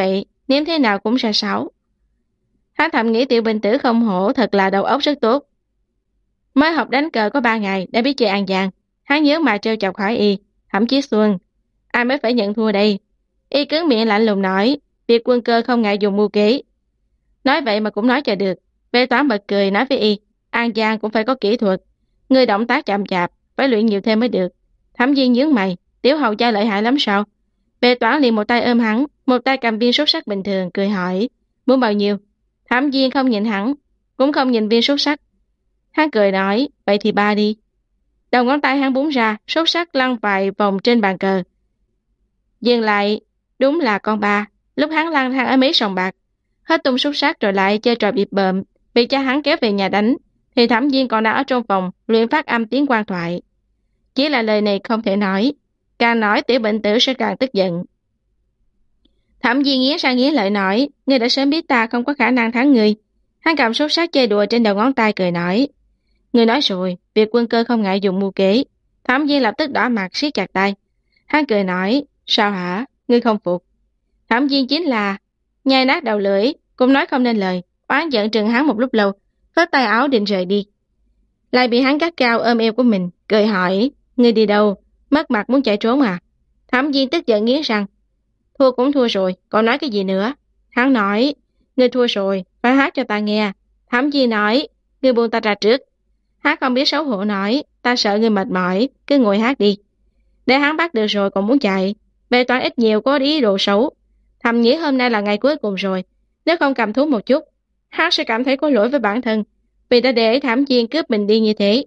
nếm thế nào cũng ra 6. Hắn thầm nghĩ Tiểu Bình Tử không hổ thật là đầu óc rất tốt. Mới học đánh cờ có 3 ngày đã biết chơi ăn gian. Hắn nhớ mà trêu chọc hỏi y, Thẩm Chí Xuân, ai mới phải nhận thua đây? Y cứng miệng lạnh lùng nói, việc quân cơ không ngại dùng mưu kế. Nói vậy mà cũng nói cho được. Vệ Toán bật cười nói với y, ăn gian cũng phải có kỹ thuật. Người động tác chậm chạp, phải luyện nhiều thêm mới được. Thẩm Viên nhướng mày, Tiểu hầu gia lợi hại lắm sao? Vệ Toán liền một tay ôm hắn, một tay cầm viên xúc sắc bình thường, cười hỏi, muốn bao nhiêu? Thẩm Viên không nhìn hắn, cũng không nhìn viên xúc sắc. Hắn cười nói, vậy thì 3 đi. Đầu ngón tay hắn búng ra, xúc sắc lăn vài vòng trên bàn cờ. Dừng lại, đúng là con 3. Lúc hắn lang thang ở mấy sòng bạc, hết tung xúc sắc rồi lại chơi trò bịp bợm, bị cha hắn kéo về nhà đánh, thì Thẩm Viên còn đang ở trong phòng luyện phát âm tiếng quan thoại. Chỉ là lời này không thể nói, càng nói Tiểu Bệnh Tử sẽ càng tức giận. Thẩm Viên nghiến răng nghiến lợi nói, ngươi đã sớm biết ta không có khả năng thắng ngươi. Hắn cầm xúc sắc chơi đùa trên đầu ngón tay cười nói, ngươi nói rồi, việc quân cơ không ngại dùng mưu kế. Thẩm Viên lập tức đỏ mặt siết chặt tay. Hắn cười nói, sao hả, ngươi không phục? Thẩm Viên chính là nhai nát đầu lưỡi, cũng nói không nên lời, oán giận trừng hắn một lúc lâu, phất tay áo định rời đi. Lại bị hắn gắt cao ôm eo của mình, cười hỏi, ngươi đi đâu, mất mặt muốn chạy trốn à? Thẩm Viên tức giận nghiến răng, thua cũng thua rồi, còn nói cái gì nữa? Hắn nói, ngươi thua rồi, phải hát cho ta nghe. Thẩm Viên nói, ngươi buông ta ra trước. Hắn không biết xấu hổ nói, ta sợ ngươi mệt mỏi, cứ ngồi hát đi. Để hắn bắt được rồi còn muốn chạy. Bề Toán ít nhiều có ý đồ xấu. Thầm nghĩ hôm nay là ngày cuối cùng rồi, nếu không cầm thú một chút, hắn sẽ cảm thấy có lỗi với bản thân, vì đã để Thẩm Viên cướp mình đi như thế.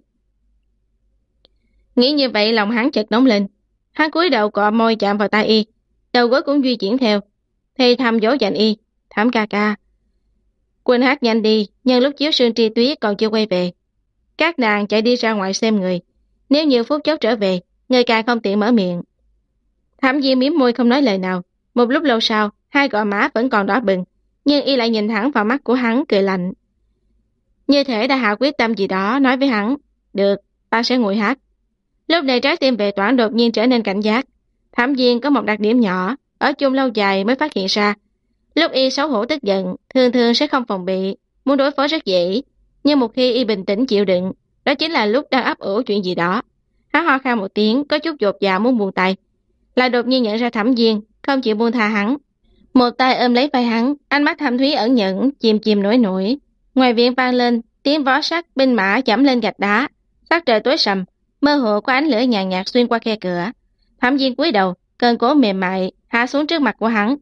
Nghĩ như vậy lòng hắn chợt nóng lên. Hắn cúi đầu cọ môi chạm vào tay y, đầu gối cũng di chuyển theo, thì thầm dỗ dành y, Thẩm ca ca, quên hát nhanh đi, nhân lúc chiếu sương tri tuyết còn chưa quay về. Các nàng chạy đi ra ngoài xem người, nếu nhiều phút chốc trở về, người càng không tiện mở miệng. Thẩm Viên mím môi không nói lời nào. Một lúc lâu sau, hai gò má vẫn còn đỏ bừng, nhưng y lại nhìn thẳng vào mắt của hắn cười lạnh. Như thể đã hạ quyết tâm gì đó, nói với hắn, được, ta sẽ ngồi hát. Lúc này trái tim Vệ Toán đột nhiên trở nên cảnh giác. Thẩm Viên có một đặc điểm nhỏ, ở chung lâu dài mới phát hiện ra. Lúc y xấu hổ tức giận, thường thường sẽ không phòng bị, muốn đối phó rất dễ. Nhưng một khi y bình tĩnh chịu đựng, đó chính là lúc đang ấp ủ chuyện gì đó. Hắn ho khan một tiếng, có chút dột dạ muốn buông tay, lại đột nhiên nhận ra Thẩm Viên không chịu buông tha hắn. Một tay ôm lấy vai hắn, ánh mắt thâm thúy ẩn nhẫn, chìm chìm nổi nổi. Ngoài viện vang lên tiếng vó sắt binh mã chẩm lên gạch đá. Sắc trời tối sầm, mơ hồ có ánh lửa nhàn nhạt xuyên qua khe cửa. Thẩm Viên cúi đầu, cơn cố mềm mại hạ xuống trước mặt của hắn.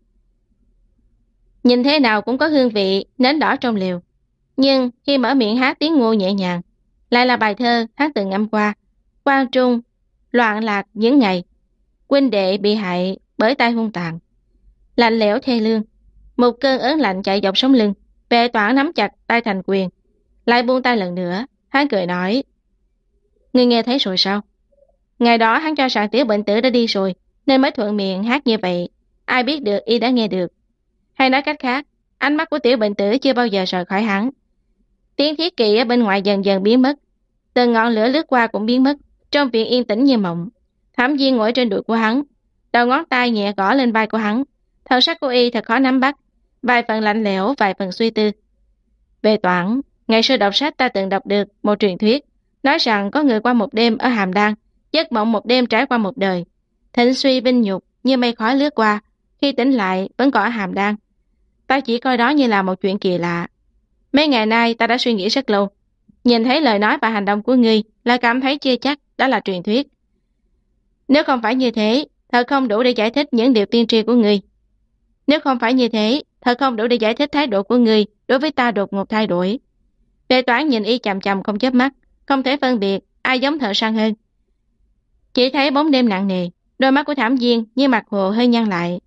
Nhìn thế nào cũng có hương vị nến đỏ trong liều. Nhưng khi mở miệng hát tiếng ngô nhẹ nhàng, lại là bài thơ hắn từng ngâm qua. Quang trung, loạn lạc những ngày, huynh đệ bị hại bởi tay hung tàn. Lạnh lẽo thê lương, một cơn ớn lạnh chạy dọc sống lưng. Vệ Toán nắm chặt tay thành quyền, lại buông tay lần nữa. Hắn cười nói, ngươi nghe thấy rồi sao? Ngày đó hắn cho rằng Tiểu Bệnh Tử đã đi rồi, nên mới thuận miệng hát như vậy. Ai biết được y đã nghe được. Hay nói cách khác, ánh mắt của Tiểu Bệnh Tử chưa bao giờ rời khỏi hắn. Tiếng thiết kỵ ở bên ngoài dần dần biến mất, từng ngọn lửa lướt qua cũng biến mất. Trong viện yên tĩnh như mộng. Thẩm Viên ngồi trên đùi của hắn, đầu ngón tay nhẹ gõ lên vai của hắn. Thần sắc của y thật khó nắm bắt, vài phần lạnh lẽo, vài phần suy tư. Về Toán, ngày xưa đọc sách ta từng đọc được một truyền thuyết, nói rằng có người qua một đêm ở Hàm Đan, giấc mộng một đêm trải qua một đời, thịnh suy vinh nhục như mây khói lướt qua, khi tỉnh lại vẫn còn ở Hàm Đan. Ta chỉ coi đó như là một chuyện kỳ lạ. Mấy ngày nay ta đã suy nghĩ rất lâu, nhìn thấy lời nói và hành động của ngươi là cảm thấy chưa chắc đó là truyền thuyết. Nếu không phải như thế, thật không đủ để giải thích những điều tiên tri của ngươi. Nếu không phải như thế, thật không đủ để giải thích thái độ của ngươi đối với ta đột ngột thay đổi. Vệ Toán nhìn y chằm chằm không chớp mắt, không thể phân biệt ai giống thợ săn hơn. Chỉ thấy bóng đêm nặng nề, đôi mắt của Thẩm Viên như mặt hồ hơi nhăn lại.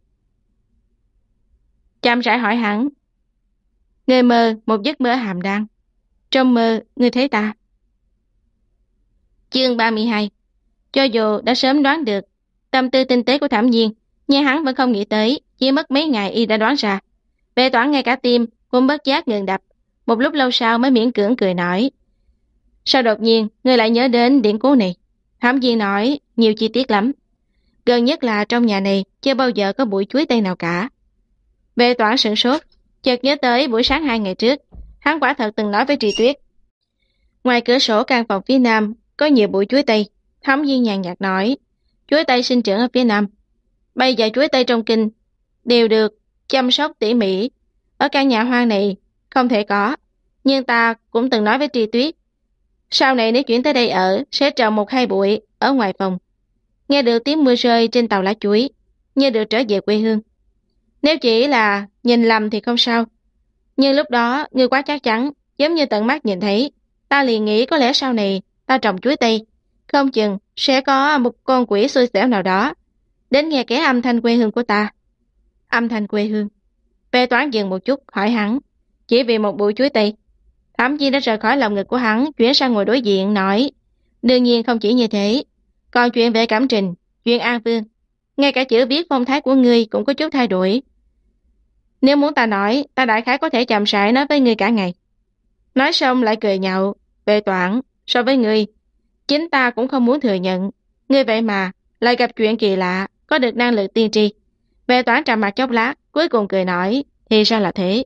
Chậm rãi hỏi hắn, ngươi mơ một giấc mơ ở Hàm Đan, trong mơ ngươi thấy ta. Chương 32. Cho dù đã sớm đoán được tâm tư tinh tế của Thẩm Viên, nhưng hắn vẫn không nghĩ tới, chỉ mất mấy ngày y đã đoán ra. Vệ Toán ngay cả tim cũng bất giác ngừng đập, một lúc lâu sau mới miễn cưỡng cười nói, sao đột nhiên ngươi lại nhớ đến điển cố này? Thẩm Viên nói, nhiều chi tiết lắm. Gần nhất là trong nhà này chưa bao giờ có bụi chuối tây nào cả. Vệ Toản sửng sốt, chợt nhớ tới buổi sáng 2 ngày trước, hắn quả thật từng nói với Tri Tuyết. Ngoài cửa sổ căn phòng phía nam có nhiều bụi chuối tây. Thẩm Viên nhàn nhạt nói, chuối tây sinh trưởng ở phía nam. Bây giờ chuối tây trong kinh đều được chăm sóc tỉ mỉ, ở căn nhà hoang này không thể có. Nhưng ta cũng từng nói với Tri Tuyết, sau này nếu chuyển tới đây ở, sẽ trồng 1-2 bụi ở ngoài phòng. Nghe được tiếng mưa rơi trên tàu lá chuối, như được trở về quê hương. Nếu chỉ là nhìn lầm thì không sao, nhưng lúc đó ngươi quá chắc chắn, giống như tận mắt nhìn thấy. Ta liền nghĩ có lẽ sau này ta trồng chuối tây, không chừng sẽ có một con quỷ xui xẻo nào đó đến nghe kẻ âm thanh quê hương của ta. Âm thanh quê hương. Vệ Toán dừng một chút hỏi hắn, chỉ vì một bụi chuối tây. Thẩm Viên đã rời khỏi lòng ngực của hắn, chuyển sang ngồi đối diện nói, đương nhiên không chỉ như thế, còn chuyện Vệ Cẩm Trình, chuyện An Vương, ngay cả chữ viết phong thái của ngươi cũng có chút thay đổi. Nếu muốn ta nói, ta đại khái có thể chậm rãi nói với ngươi cả ngày. Nói xong lại cười nhạo, Vệ Toản, so với ngươi, chính ta cũng không muốn thừa nhận, ngươi vậy mà lại gặp chuyện kỳ lạ, có được năng lực tiên tri. Vệ Toản trầm mặt chốc lát, cuối cùng cười nói, thì ra là thế.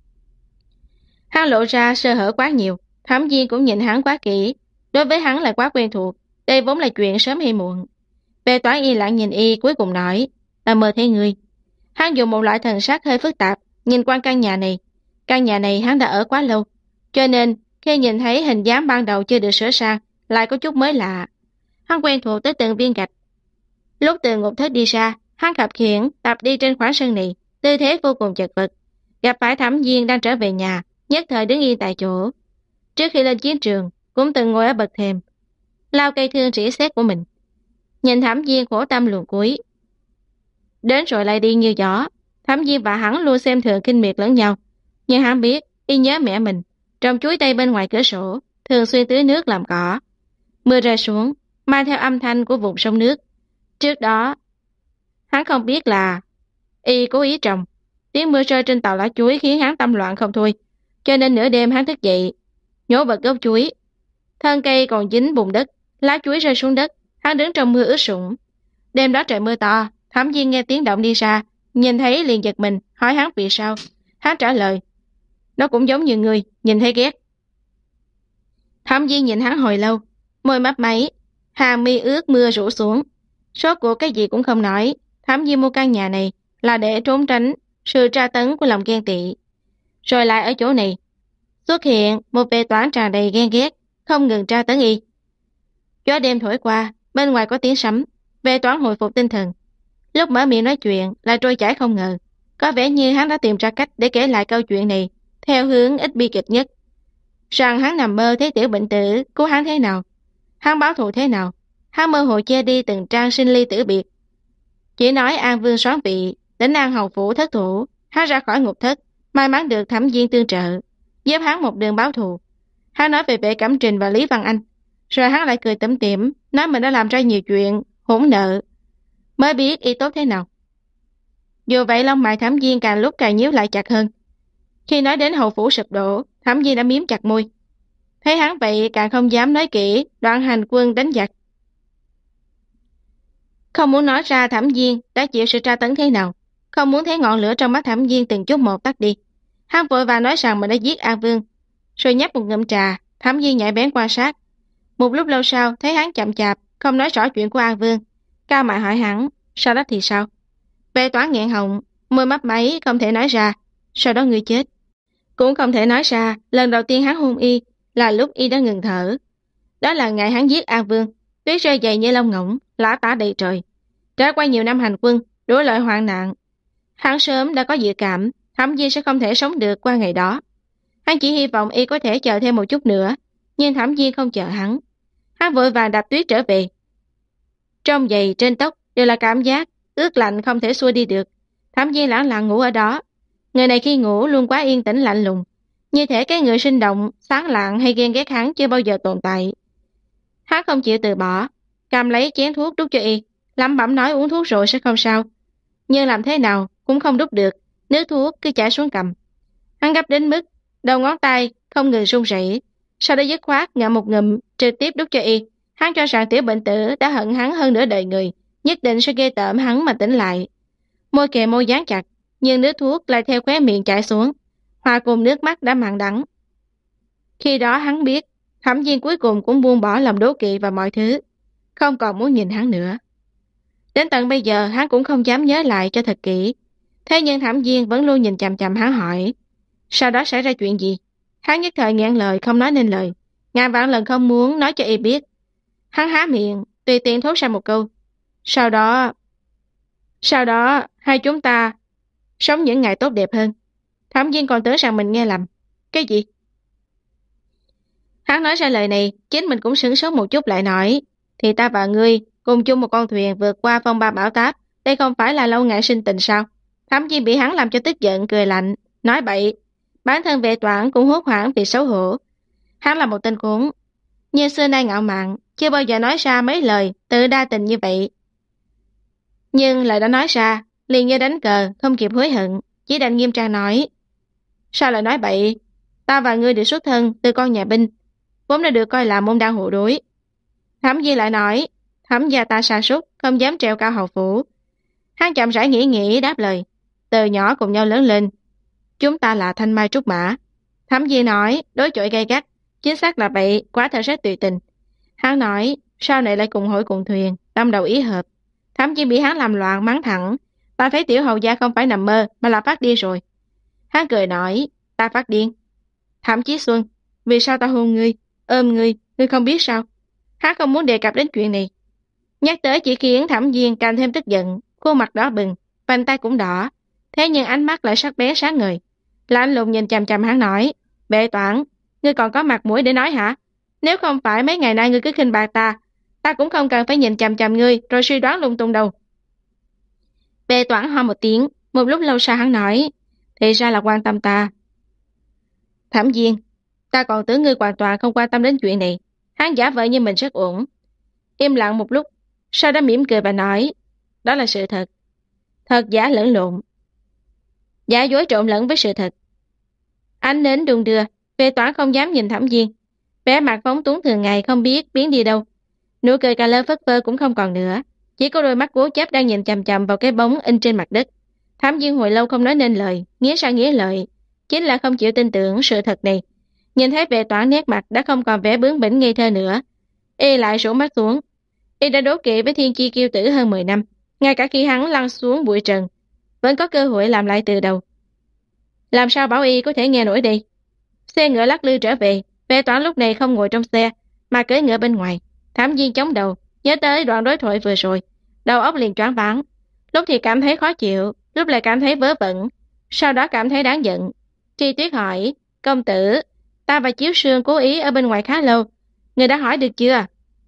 Hắn lộ ra sơ hở quá nhiều, Thẩm Viên cũng nhìn hắn quá kỹ, đối với hắn là quá quen thuộc, đây vốn là chuyện sớm hay muộn. Vệ Toán yên lặng nhìn y, cuối cùng nói, ta mơ thấy ngươi. Hắn dùng một loại thần sắc hơi phức tạp, nhìn qua căn nhà này. Căn nhà này hắn đã ở quá lâu, cho nên khi nhìn thấy hình dáng ban đầu chưa được sửa sang, lại có chút mới lạ. Hắn quen thuộc tới từng viên gạch. Lúc từ ngục thất đi ra, hắn khập khiễng tập đi trên khoảng sân này, tư thế vô cùng chật vật. Gặp phải Thẩm Viên đang trở về nhà, nhất thời đứng yên tại chỗ. Trước khi lên chiến trường, cũng từng ngồi ở bậc thềm, lau cây thương rỉ sét của mình. Nhìn Thẩm Viên khổ tâm luồn cuối, đến rồi lại đi như gió. Thẩm Viên và hắn luôn xem thường khinh miệt lẫn nhau, nhưng hắn biết y nhớ mẹ mình trồng chuối tây bên ngoài cửa sổ, thường xuyên tưới nước làm cỏ. Mưa rơi xuống mang theo âm thanh của vùng sông nước. Trước đó hắn không biết là y cố ý trồng. Tiếng mưa rơi trên tàu lá chuối khiến hắn tâm loạn không thôi, cho nên nửa đêm hắn thức dậy nhổ bật gốc chuối. Thân cây còn dính bùn đất, lá chuối rơi xuống đất, hắn đứng trong mưa ướt sũng. Đêm đó trời mưa to, Thẩm Viên nghe tiếng động đi ra, nhìn thấy liền giật mình, hỏi hắn vì sao. Hắn trả lời, nó cũng giống như người, nhìn thấy ghét. Thẩm Viên nhìn hắn hồi lâu, môi mấp máy, hàng mi ướt mưa rủ xuống. Sốt cuộc cái gì cũng không nói. Thẩm Viên mua căn nhà này là để trốn tránh sự tra tấn của lòng ghen tị. Rồi lại ở chỗ này xuất hiện một Vệ Toán tràn đầy ghen ghét, không ngừng tra tấn y. Gió đêm thổi qua, bên ngoài có tiếng sấm. Vệ Toán hồi phục tinh thần, lúc mở miệng nói chuyện lại trôi chảy không ngờ. Có vẻ như hắn đã tìm ra cách để kể lại câu chuyện này theo hướng ít bi kịch nhất. Rằng hắn nằm mơ thấy Tiểu Bệnh Tử cứu hắn thế nào, hắn báo thù thế nào. Hắn mơ hồ che đi từng trang sinh ly tử biệt, chỉ nói An Vương soán vị, tỉnh An Hầu phủ thất thủ. Hắn ra khỏi ngục thất, may mắn được Thẩm Viên tương trợ, giúp hắn một đường báo thù. Hắn nói về Vệ Cẩm Trình và Lý Văn Anh, rồi hắn lại cười tủm tỉm, nói mình đã làm ra nhiều chuyện hỗn nợ, mới biết y tốt thế nào. Dù vậy lông mày Thẩm Viên càng lúc càng nhíu lại chặt hơn. Khi nói đến hầu phủ sụp đổ, Thẩm Viên đã miếm chặt môi. Thấy hắn vậy càng không dám nói kỹ đoạn hành quân đánh giặc. Không muốn nói ra Thẩm Viên đã chịu sự tra tấn thế nào, không muốn thấy ngọn lửa trong mắt Thẩm Viên từng chút một tắt đi. Hắn vội vàng nói rằng mình đã giết An Vương, rồi nhấp một ngụm trà. Thẩm Viên nhạy bén quan sát. Một lúc lâu sau thấy hắn chậm chạp không nói rõ chuyện của An Vương, cao mày hỏi hắn, sau đó thì sao? Vệ Toán nghẹn họng, môi mấp máy không thể nói ra. Sau đó ngươi chết. Cũng không thể nói ra lần đầu tiên hắn hôn y là lúc y đã ngừng thở. Đó là ngày hắn giết An Vương. Tuyết rơi dày như lông ngỗng, lã tả đầy trời. Trải qua nhiều năm hành quân, đủ loại hoạn nạn, hắn sớm đã có dự cảm Thẩm Viên sẽ không thể sống được qua ngày đó. Hắn chỉ hy vọng y có thể chờ thêm một chút nữa, nhưng Thẩm Viên không chờ hắn. Hắn vội vàng đạp tuyết trở về. Trong giày trên tóc đều là cảm giác ướt lạnh không thể xua đi được. Thẩm Viên lẳng lặng ngủ ở đó. Người này khi ngủ luôn quá yên tĩnh lạnh lùng, như thể cái người sinh động, sáng lạng hay ghen ghét hắn chưa bao giờ tồn tại. Hắn không chịu từ bỏ, cầm lấy chén thuốc đút cho y, lẩm bẩm nói uống thuốc rồi sẽ không sao. Nhưng làm thế nào cũng không đút được, nước thuốc cứ chảy xuống cằm. Hắn gấp đến mức đầu ngón tay không ngừng run rẩy, sau đó dứt khoát ngậm một ngụm trực tiếp đút cho y. Hắn cho rằng Tiểu Bệnh Tử đã hận hắn hơn nửa đời người, nhất định sẽ ghê tởm hắn mà tỉnh lại. Môi kề môi dán chặt, nhưng nước thuốc lại theo khóe miệng chảy xuống, hòa cùng nước mắt đã mặn đắng. Khi đó hắn biết, Thẩm Diên cuối cùng cũng buông bỏ lòng đố kỵ và mọi thứ, không còn muốn nhìn hắn nữa. Đến tận bây giờ hắn cũng không dám nhớ lại cho thật kỹ. Thế nhưng Thẩm Diên vẫn luôn nhìn chằm chằm hắn hỏi, sau đó xảy ra chuyện gì? Hắn nhất thời nghẹn lời không nói nên lời, ngàn vạn lần không muốn nói cho y biết. Hắn há miệng, tùy tiện thốt ra một câu. Sau đó, hai chúng ta sống những ngày tốt đẹp hơn. Thẩm Diên còn tưởng rằng mình nghe lầm. Cái gì? Hắn nói ra lời này, chính mình cũng sửng sốt một chút lại nói, thì ta và ngươi cùng chung một con thuyền vượt qua phong ba bão táp, đây không phải là lâu ngày sinh tình sao? Thẩm Diên bị hắn làm cho tức giận, cười lạnh, nói bậy. Bản thân Vệ Toản cũng hốt hoảng vì xấu hổ. Hắn là một tên khốn, nhưng xưa nay ngạo mạn, chưa bao giờ nói ra mấy lời tự đa tình như vậy. Nhưng lời đã nói ra, liền như đánh cờ, không kịp hối hận, chỉ đành nghiêm trang nói. Sao lại nói bậy? Ta và ngươi được xuất thân từ con nhà binh, vốn đã được coi là môn đăng hộ đối. Thẩm Di lại nói, Thẩm gia ta sa sút, không dám treo cao hầu phủ. Hắn chậm rãi nghĩ đáp lời, từ nhỏ cùng nhau lớn lên, chúng ta là thanh mai trúc mã. Thẩm Di nói, đối chọi gay gắt, chính xác là vậy, quá thật rất tùy tình. Hắn nói, sau này lại cùng hội cùng thuyền, tâm đầu ý hợp. Thẩm Di bị hắn làm loạn mắng thẳng, ta thấy tiểu hầu gia không phải nằm mơ mà là phát điên rồi. Hắn cười nói, ta phát điên. Thẩm Chí Xuân, vì sao ta hôn ngươi, ôm ngươi không biết sao? Hắn không muốn đề cập đến chuyện này. Nhắc tới chỉ khiến Thẩm Diên càng thêm tức giận, khuôn mặt đỏ bừng, vành tay cũng đỏ. Thế nhưng ánh mắt lại sắc bén sáng ngời. Lạnh lùng nhìn chằm chằm hắn nói, Vệ Toản, ngươi còn có mặt mũi để nói hả? Nếu không phải mấy ngày nay ngươi cứ khinh bạc ta cũng không cần phải nhìn chằm chằm ngươi rồi suy đoán lung tung đâu. Vệ Toản ho một tiếng, một lúc lâu sau hắn nói, thì ra là quan tâm ta. Thẩm Diên, ta còn tưởng ngươi hoàn toàn không quan tâm đến chuyện này. Hắn giả vờ như mình rất ổn. Im lặng một lúc, sau đó mỉm cười và nói, đó là sự thật. Thật giả lẫn lộn. Giả dối trộn lẫn với sự thật. Ánh nến đung đưa, Vệ Toản không dám nhìn Thẩm Diên. Vẻ mặt phóng túng thường ngày không biết biến đi đâu. Nụ cười cà lơ phất phơ cũng không còn nữa. Chỉ có đôi mắt cố chấp đang nhìn chằm chằm vào cái bóng in trên mặt đất. Thẩm Diên hồi lâu không nói nên lời, nghĩa ra nghĩa lợi, chính là không chịu tin tưởng sự thật này. Nhìn thấy Vệ Toản nét mặt đã không còn vẻ bướng bỉnh ngây thơ nữa. Y lại rũ mắt xuống. Y đã đố kỵ với thiên chi kiêu tử hơn 10 năm. Ngay cả khi hắn lăn xuống bụi trần, vẫn có cơ hội làm lại từ đầu. Làm sao bảo Y có thể nghe nổi đây? Xe ngựa lắc lư trở về. Vệ Toản lúc này không ngồi trong xe, mà cưỡi ngựa bên ngoài. Thẩm Diên chống đầu, nhớ tới đoạn đối thoại vừa rồi, đầu óc liền choáng váng. Lúc thì cảm thấy khó chịu, lúc lại cảm thấy vớ vẩn, sau đó cảm thấy đáng giận. Tri Tuyết hỏi, công tử, ta và Chiếu Sương cố ý ở bên ngoài khá lâu, người đã hỏi được chưa?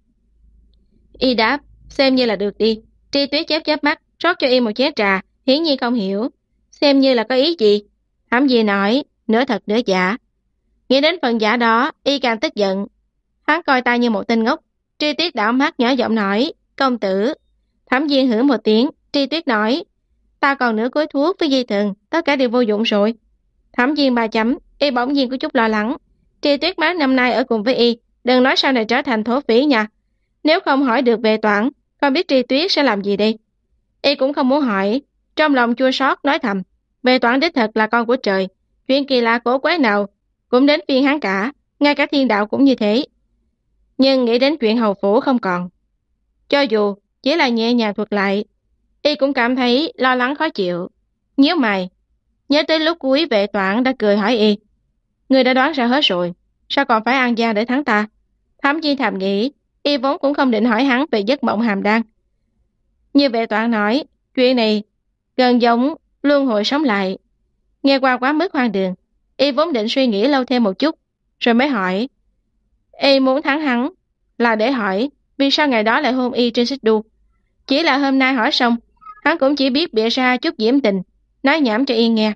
Y đáp, xem như là được đi. Tri Tuyết chớp chớp mắt, rót cho Y một chén trà, hiển nhiên không hiểu. Xem như là có ý gì? Thẩm Diên nói, nửa thật nửa giả. Nghĩ đến phần giả đó, Y càng tức giận. Hắn coi ta như một tên ngốc. Tri Tuyết đảo mắt nhỏ giọng nói, công tử. Thẩm Diên hử một tiếng, Tri Tuyết nói, ta còn nửa cối thuốc với dây thừng, tất cả đều vô dụng rồi. Thẩm Diên 3 chấm, Y bỗng nhiên có chút lo lắng. Tri Tuyết mấy năm nay ở cùng với Y, đừng nói sau này trở thành thổ phỉ nha. Nếu không hỏi được Vệ Toản, không biết Tri Tuyết sẽ làm gì đây. Y cũng không muốn hỏi, trong lòng chua xót nói thầm, Vệ Toản đích thật là con của trời, chuyện kỳ lạ cổ quái nào cũng đến phiên hắn cả, ngay cả thiên đạo cũng như thế. Nhưng nghĩ đến chuyện hầu phủ không còn. Cho dù chỉ là nhẹ nhàng thuật lại, Y cũng cảm thấy lo lắng khó chịu. Nhíu mày, nhớ tới lúc cuối Vệ Toản đã cười hỏi Y, người đã đoán ra hết rồi, sao còn phải ăn gian để thắng ta? Thẩm Diên thầm nghĩ, Y vốn cũng không định hỏi hắn về giấc mộng hàm đan. Như Vệ Toản nói, chuyện này gần giống luân hồi sống lại. Nghe qua quá mức hoang đường, Y vốn định suy nghĩ lâu thêm một chút, rồi mới hỏi. Y muốn thắng hắn là để hỏi vì sao ngày đó lại hôn Y trên xích đu. Chỉ là hôm nay hỏi xong, hắn cũng chỉ biết bịa ra chút diễm tình, nói nhảm cho Y nghe.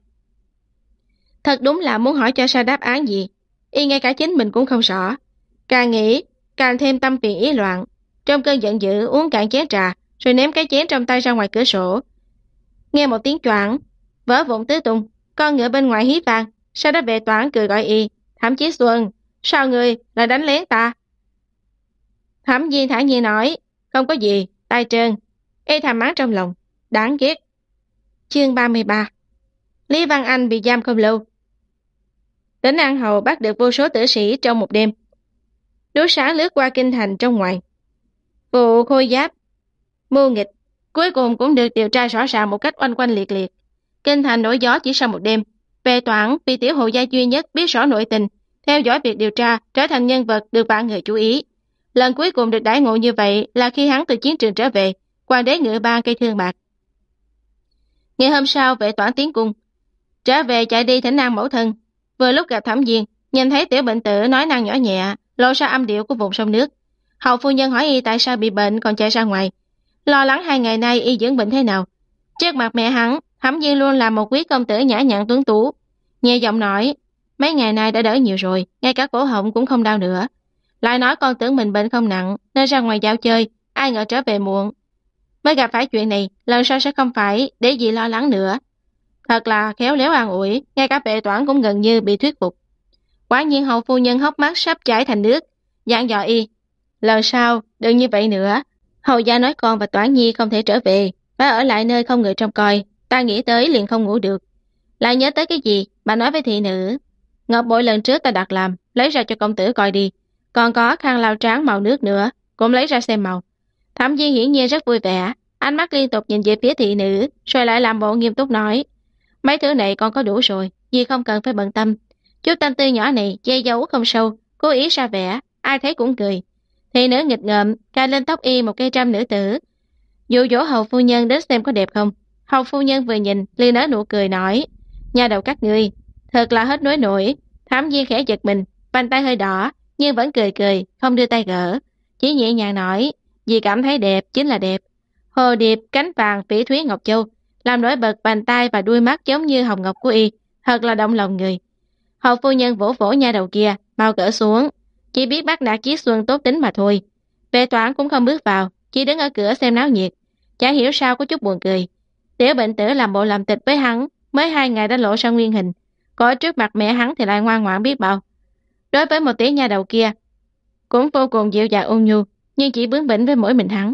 Thật đúng là muốn hỏi cho sao đáp án gì, Y ngay cả chính mình cũng không rõ. Càng nghĩ, càng thêm tâm phiền ý loạn. Trong cơn giận dữ uống cạn chén trà, rồi ném cái chén trong tay ra ngoài cửa sổ. Nghe một tiếng choảng, vỡ vụn tứ tung, con ngựa bên ngoài hí vang. Sau đó Vệ Toản cười gọi Y, Thẩm Chí Xuân, sao người lại đánh lén ta? Thẩm Diên thản nhiên nói, không có gì, tay trơn. Y thầm mắng trong lòng, đáng ghét. Chương 33. Lý Văn Anh bị giam không lâu. Tỉnh An Hầu bắt được vô số tử sĩ trong một đêm. Đuốc sáng lướt qua kinh thành trong ngoài. Vụ khôi giáp, mưu nghịch, cuối cùng cũng được điều tra rõ ràng một cách oanh oanh liệt liệt. Kinh thành nổi gió chỉ sau một đêm. Về Toản vì tiểu hầu gia duy nhất biết rõ nội tình, theo dõi việc điều tra, trở thành nhân vật được vạn người chú ý. Lần cuối cùng được đãi ngộ như vậy là khi hắn từ chiến trường trở về, hoàng đế ngự ba cây thương bạc. Ngày hôm sau, Vệ Toản tiến cung, trở về chạy đi thỉnh an mẫu thân. Vừa lúc gặp Thẩm Viên, nhìn thấy tiểu bệnh tử nói năng nhỏ nhẹ, lộ ra âm điệu của vùng sông nước. Hầu phu nhân hỏi y tại sao bị bệnh còn chạy ra ngoài, lo lắng 2 ngày nay y dưỡng bệnh thế nào. Trước mặt mẹ hắn, Thẩm Viên luôn là một quý công tử nhã nhặn tuấn tú, nhẹ giọng nói, mấy ngày nay đã đỡ nhiều rồi, ngay cả cổ họng cũng không đau nữa. Lại nói con tưởng mình bệnh không nặng nên ra ngoài dạo chơi, ai ngờ trở về muộn. Mới gặp phải chuyện này, lần sau sẽ không phải để gì lo lắng nữa. Thật là khéo léo an ủi, ngay cả Vệ Toản cũng gần như bị thuyết phục. Quả nhiên hầu phu nhân hốc mắt sắp chảy thành nước, dặn dò y, lần sau đừng như vậy nữa. Hầu gia nói con và Toản Nhi không thể trở về, phải ở lại nơi không người trông coi. Ta nghĩ tới liền không ngủ được. Lại nhớ tới cái gì, bà nói với thị nữ, ngọc bội lần trước ta đặt làm, lấy ra cho công tử coi đi. Còn có khăn lau trán màu nước nữa, cũng lấy ra xem màu. Thẩm Viên hiển nhiên rất vui vẻ, ánh mắt liên tục nhìn về phía thị nữ, rồi lại làm bộ nghiêm túc nói, mấy thứ này con có đủ rồi, dì không cần phải bận tâm. Chút tâm tư nhỏ này che giấu không sâu, cố ý ra vẻ, ai thấy cũng cười. Thị nữ nghịch ngợm cài lên tóc y một cây trăm nữ tử, dụ dỗ hầu phu nhân đến xem có đẹp không. Hầu phu nhân vừa nhìn liền nở nụ cười nói, nhà đầu các ngươi thật là hết nói nổi. Thẩm Viên khẽ giật mình, vành tay hơi đỏ nhưng vẫn cười cười, không đưa tay gỡ, chỉ nhẹ nhàng nói, dì cảm thấy đẹp chính là đẹp. Hồ điệp cánh vàng phỉ thúy ngọc châu làm nổi bật vành tay và đuôi mắt giống như hồng ngọc của y, thật là động lòng người. Hầu phu nhân vỗ vỗ nha đầu kia, mau cỡ xuống, chỉ biết bắt nạt Chiết Xuân tốt tính mà thôi. Vệ Toản cũng không bước vào, chỉ đứng ở cửa xem náo nhiệt, chả hiểu sao có chút buồn cười. Tiểu bệnh tử làm bộ làm tịch với hắn, mới 2 ngày đã lộ ra nguyên hình, còn ở trước mặt mẹ hắn thì lại ngoan ngoãn biết bao. Đối với một tiếng nha đầu kia, cũng vô cùng dịu dàng ôn nhu, nhưng chỉ bướng bỉnh với mỗi mình hắn.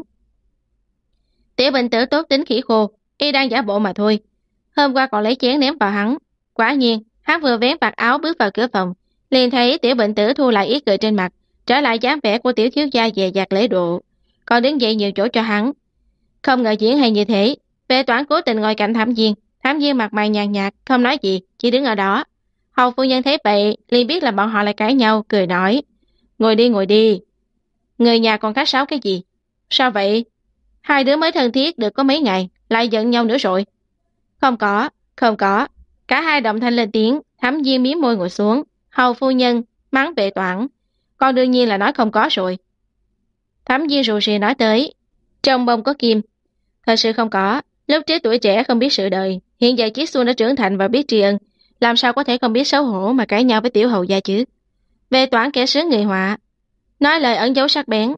Tiểu bệnh tử tốt tính khỉ khô, y đang giả bộ mà thôi. Hôm qua còn lấy chén ném vào hắn. Quả nhiên, hắn vừa vén vạt áo bước vào cửa phòng, liền thấy tiểu bệnh tử thu lại ý cười trên mặt, trở lại dáng vẻ của tiểu thiếu gia dè dặt lễ độ, còn đứng dậy nhiều chỗ cho hắn. Không ngờ diễn hay như thế. Vệ Toản cố tình ngồi cạnh Thẩm Viên. Thẩm Viên mặt mày nhàn nhạt, không nói gì, chỉ đứng ở đó. Hầu phu nhân thấy vậy, liền biết là bọn họ lại cãi nhau, cười nói, ngồi đi ngồi đi. Người nhà còn khách sáo cái gì? Sao vậy? Hai đứa mới thân thiết được có mấy ngày, lại giận nhau nữa rồi. Không có, không có. Cả hai đồng thanh lên tiếng. Thẩm Viên mím môi ngồi xuống. Hầu phu nhân mắng Vệ Toản, con đương nhiên là nói không có rồi. Thẩm Viên rù rì nói tới, trong bông có kim. Thật sự không có. Lúc trước tuổi trẻ không biết sự đời, hiện giờ Chiết Xuân đã trưởng thành và biết tri ân, làm sao có thể không biết xấu hổ mà cãi nhau với tiểu hầu gia chứ. Vệ Toản kẻ sướng người họa, nói lời ẩn dấu sắc bén.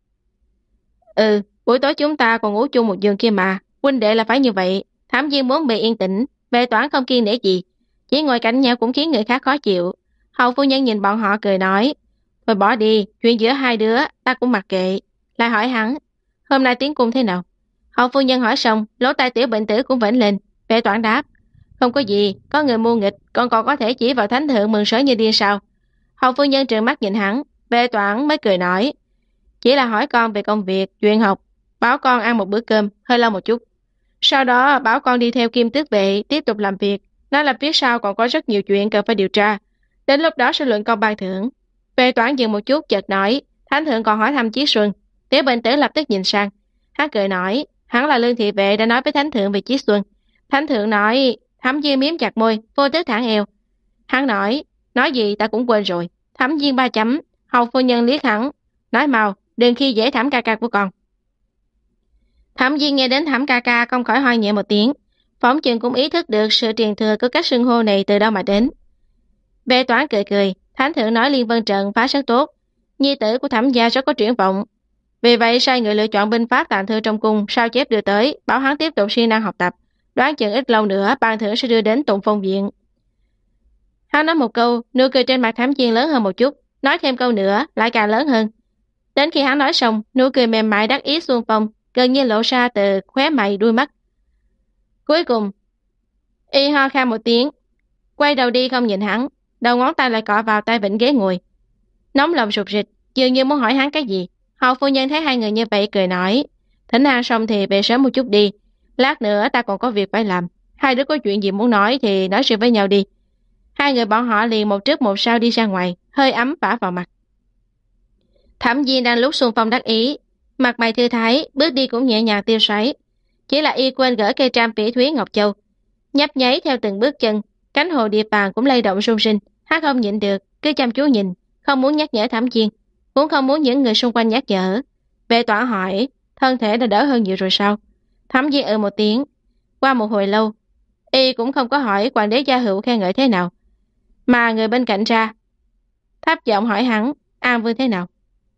Buổi tối chúng ta còn ngủ chung một giường kia mà, huynh đệ là phải như vậy. Thẩm Viên muốn bị yên tĩnh, Vệ Toản không kiên nể gì, chỉ ngồi cạnh nhau cũng khiến người khác khó chịu. Hầu phu nhân nhìn bọn họ cười nói, thôi bỏ đi, chuyện giữa hai đứa ta cũng mặc kệ. Lại hỏi hắn, hôm nay tiến cung thế nào? Hầu phu nhân hỏi xong, lỗ tai tiểu bệnh tử cũng vểnh lên. Vệ Toản đáp, không có gì, có người mưu nghịch, còn có thể chỉ vào thánh thượng mừng sớ như điên sao? Hầu phu nhân trợn mắt nhìn hắn. Vệ Toản mới cười nói, chỉ là hỏi con về công việc, chuyện học, bảo con ăn một bữa cơm, hơi lâu một chút. Sau đó bảo con đi theo Kim Tước vệ tiếp tục làm việc, nói là phía sau còn có rất nhiều chuyện cần phải điều tra. Đến lúc đó sẽ luận công ban thưởng. Vệ Toản dừng một chút chợt nói, thánh thượng còn hỏi thăm Chiết Xuân. Tiểu bệnh tử lập tức nhìn sang. Hắn cười nói, hắn là lương thị vệ đã nói với thánh thượng về Chiết Xuân. Thánh thượng nói, Thẩm Viên miếm chặt môi, vô thức thẳng eo. Hắn nói gì ta cũng quên rồi. Thẩm Viên 3 chấm. Hầu phu nhân liếc hắn, nói mau, đừng khi dễ Thẩm ca ca của con. Thẩm Viên nghe đến Thẩm ca ca không khỏi ho nhẹ một tiếng, phỏng chừng cũng ý thức được sự truyền thừa của các xưng hô này từ đâu mà đến. Vệ Toản cười cười, thánh thượng nói Liên Vân trận phá rất tốt, nhi tử của Thẩm gia rất có triển vọng, vì vậy sai người lựa chọn binh pháp tàng thư trong cung sao chép đưa tới, bảo hắn tiếp tục siêng năng học tập, đoán chừng ít lâu nữa ban thưởng sẽ đưa đến Tùng Phong viện. Hắn nói một câu, nụ cười trên mặt Thẩm Viên lớn hơn một chút, nói thêm câu nữa lại càng lớn hơn. Đến khi hắn nói xong, nụ cười mềm mại đắc ý xuân phong gần như lộ ra từ khóe mày đuôi mắt. Cuối cùng Y ho khan một tiếng, quay đầu đi không nhìn hắn, đầu ngón tay lại cọ vào tay vịnh ghế ngồi. Nóng lòng sụt rịch, dường như muốn hỏi hắn cái gì. Hầu phu nhân thấy hai người như vậy cười nói, thỉnh an xong thì về sớm một chút đi, lát nữa ta còn có việc phải làm. Hai đứa có chuyện gì muốn nói thì nói sự với nhau đi. Hai người bọn họ liền một trước một sau đi ra ngoài, hơi ấm phả vào mặt. Thẩm Diên đang lúc xung phong đắc ý, mặt mày thư thái, bước đi cũng nhẹ nhàng tiêu sái. Chỉ là y quên gỡ cây tram phỉ thúy ngọc châu, nhấp nháy theo từng bước chân, cánh hồ địa bàn cũng lay động rung sinh. Hắn không nhịn được, cứ chăm chú nhìn, không muốn nhắc nhở Thẩm Diên, cũng không muốn những người xung quanh nhắc nhở. Vệ tỏa hỏi, thân thể đã đỡ hơn nhiều rồi sao? Thẩm Diên một tiếng. Qua một hồi lâu, y cũng không có hỏi hoàng đế gia hữu khen ngợi thế nào, mà người bên cạnh ra thấp giọng hỏi hắn, An Vương thế nào?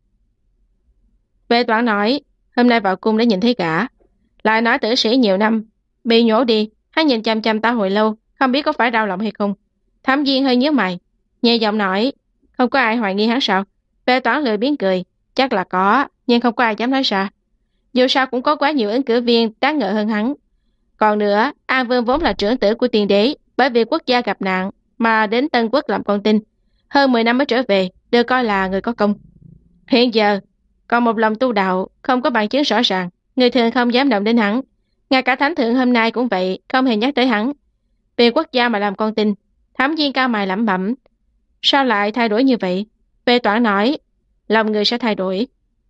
Vệ toán nói, hôm nay vào cung đã nhìn thấy cả. Lại nói tử sĩ nhiều năm bị nhổ đi. Hắn nhìn chăm chăm ta hồi lâu, không biết có phải đau lòng hay không. Thẩm Diên hơi nhíu mày, nhẹ giọng nói, không có ai hoài nghi hắn sao? Vệ toán lười biếng cười, chắc là có, nhưng không có ai dám nói ra. Dù sao cũng có quá nhiều ứng cử viên đáng ngờ hơn hắn. Còn nữa, An Vương vốn là trưởng tử của tiên đế, bởi vì quốc gia gặp nạn mà đến Tân Quốc làm con tin, hơn 10 năm mới trở về, được coi là người có công. Hiện giờ còn một lòng tu đạo, không có bằng chứng rõ ràng, người thường không dám động đến hắn. Ngay cả thánh thượng hôm nay cũng vậy, không hề nhắc tới hắn. Vì quốc gia mà làm con tin. Thẩm Diên cao mày lẩm bẩm, sao lại thay đổi như vậy? Vệ toán nói, lòng người sẽ thay đổi.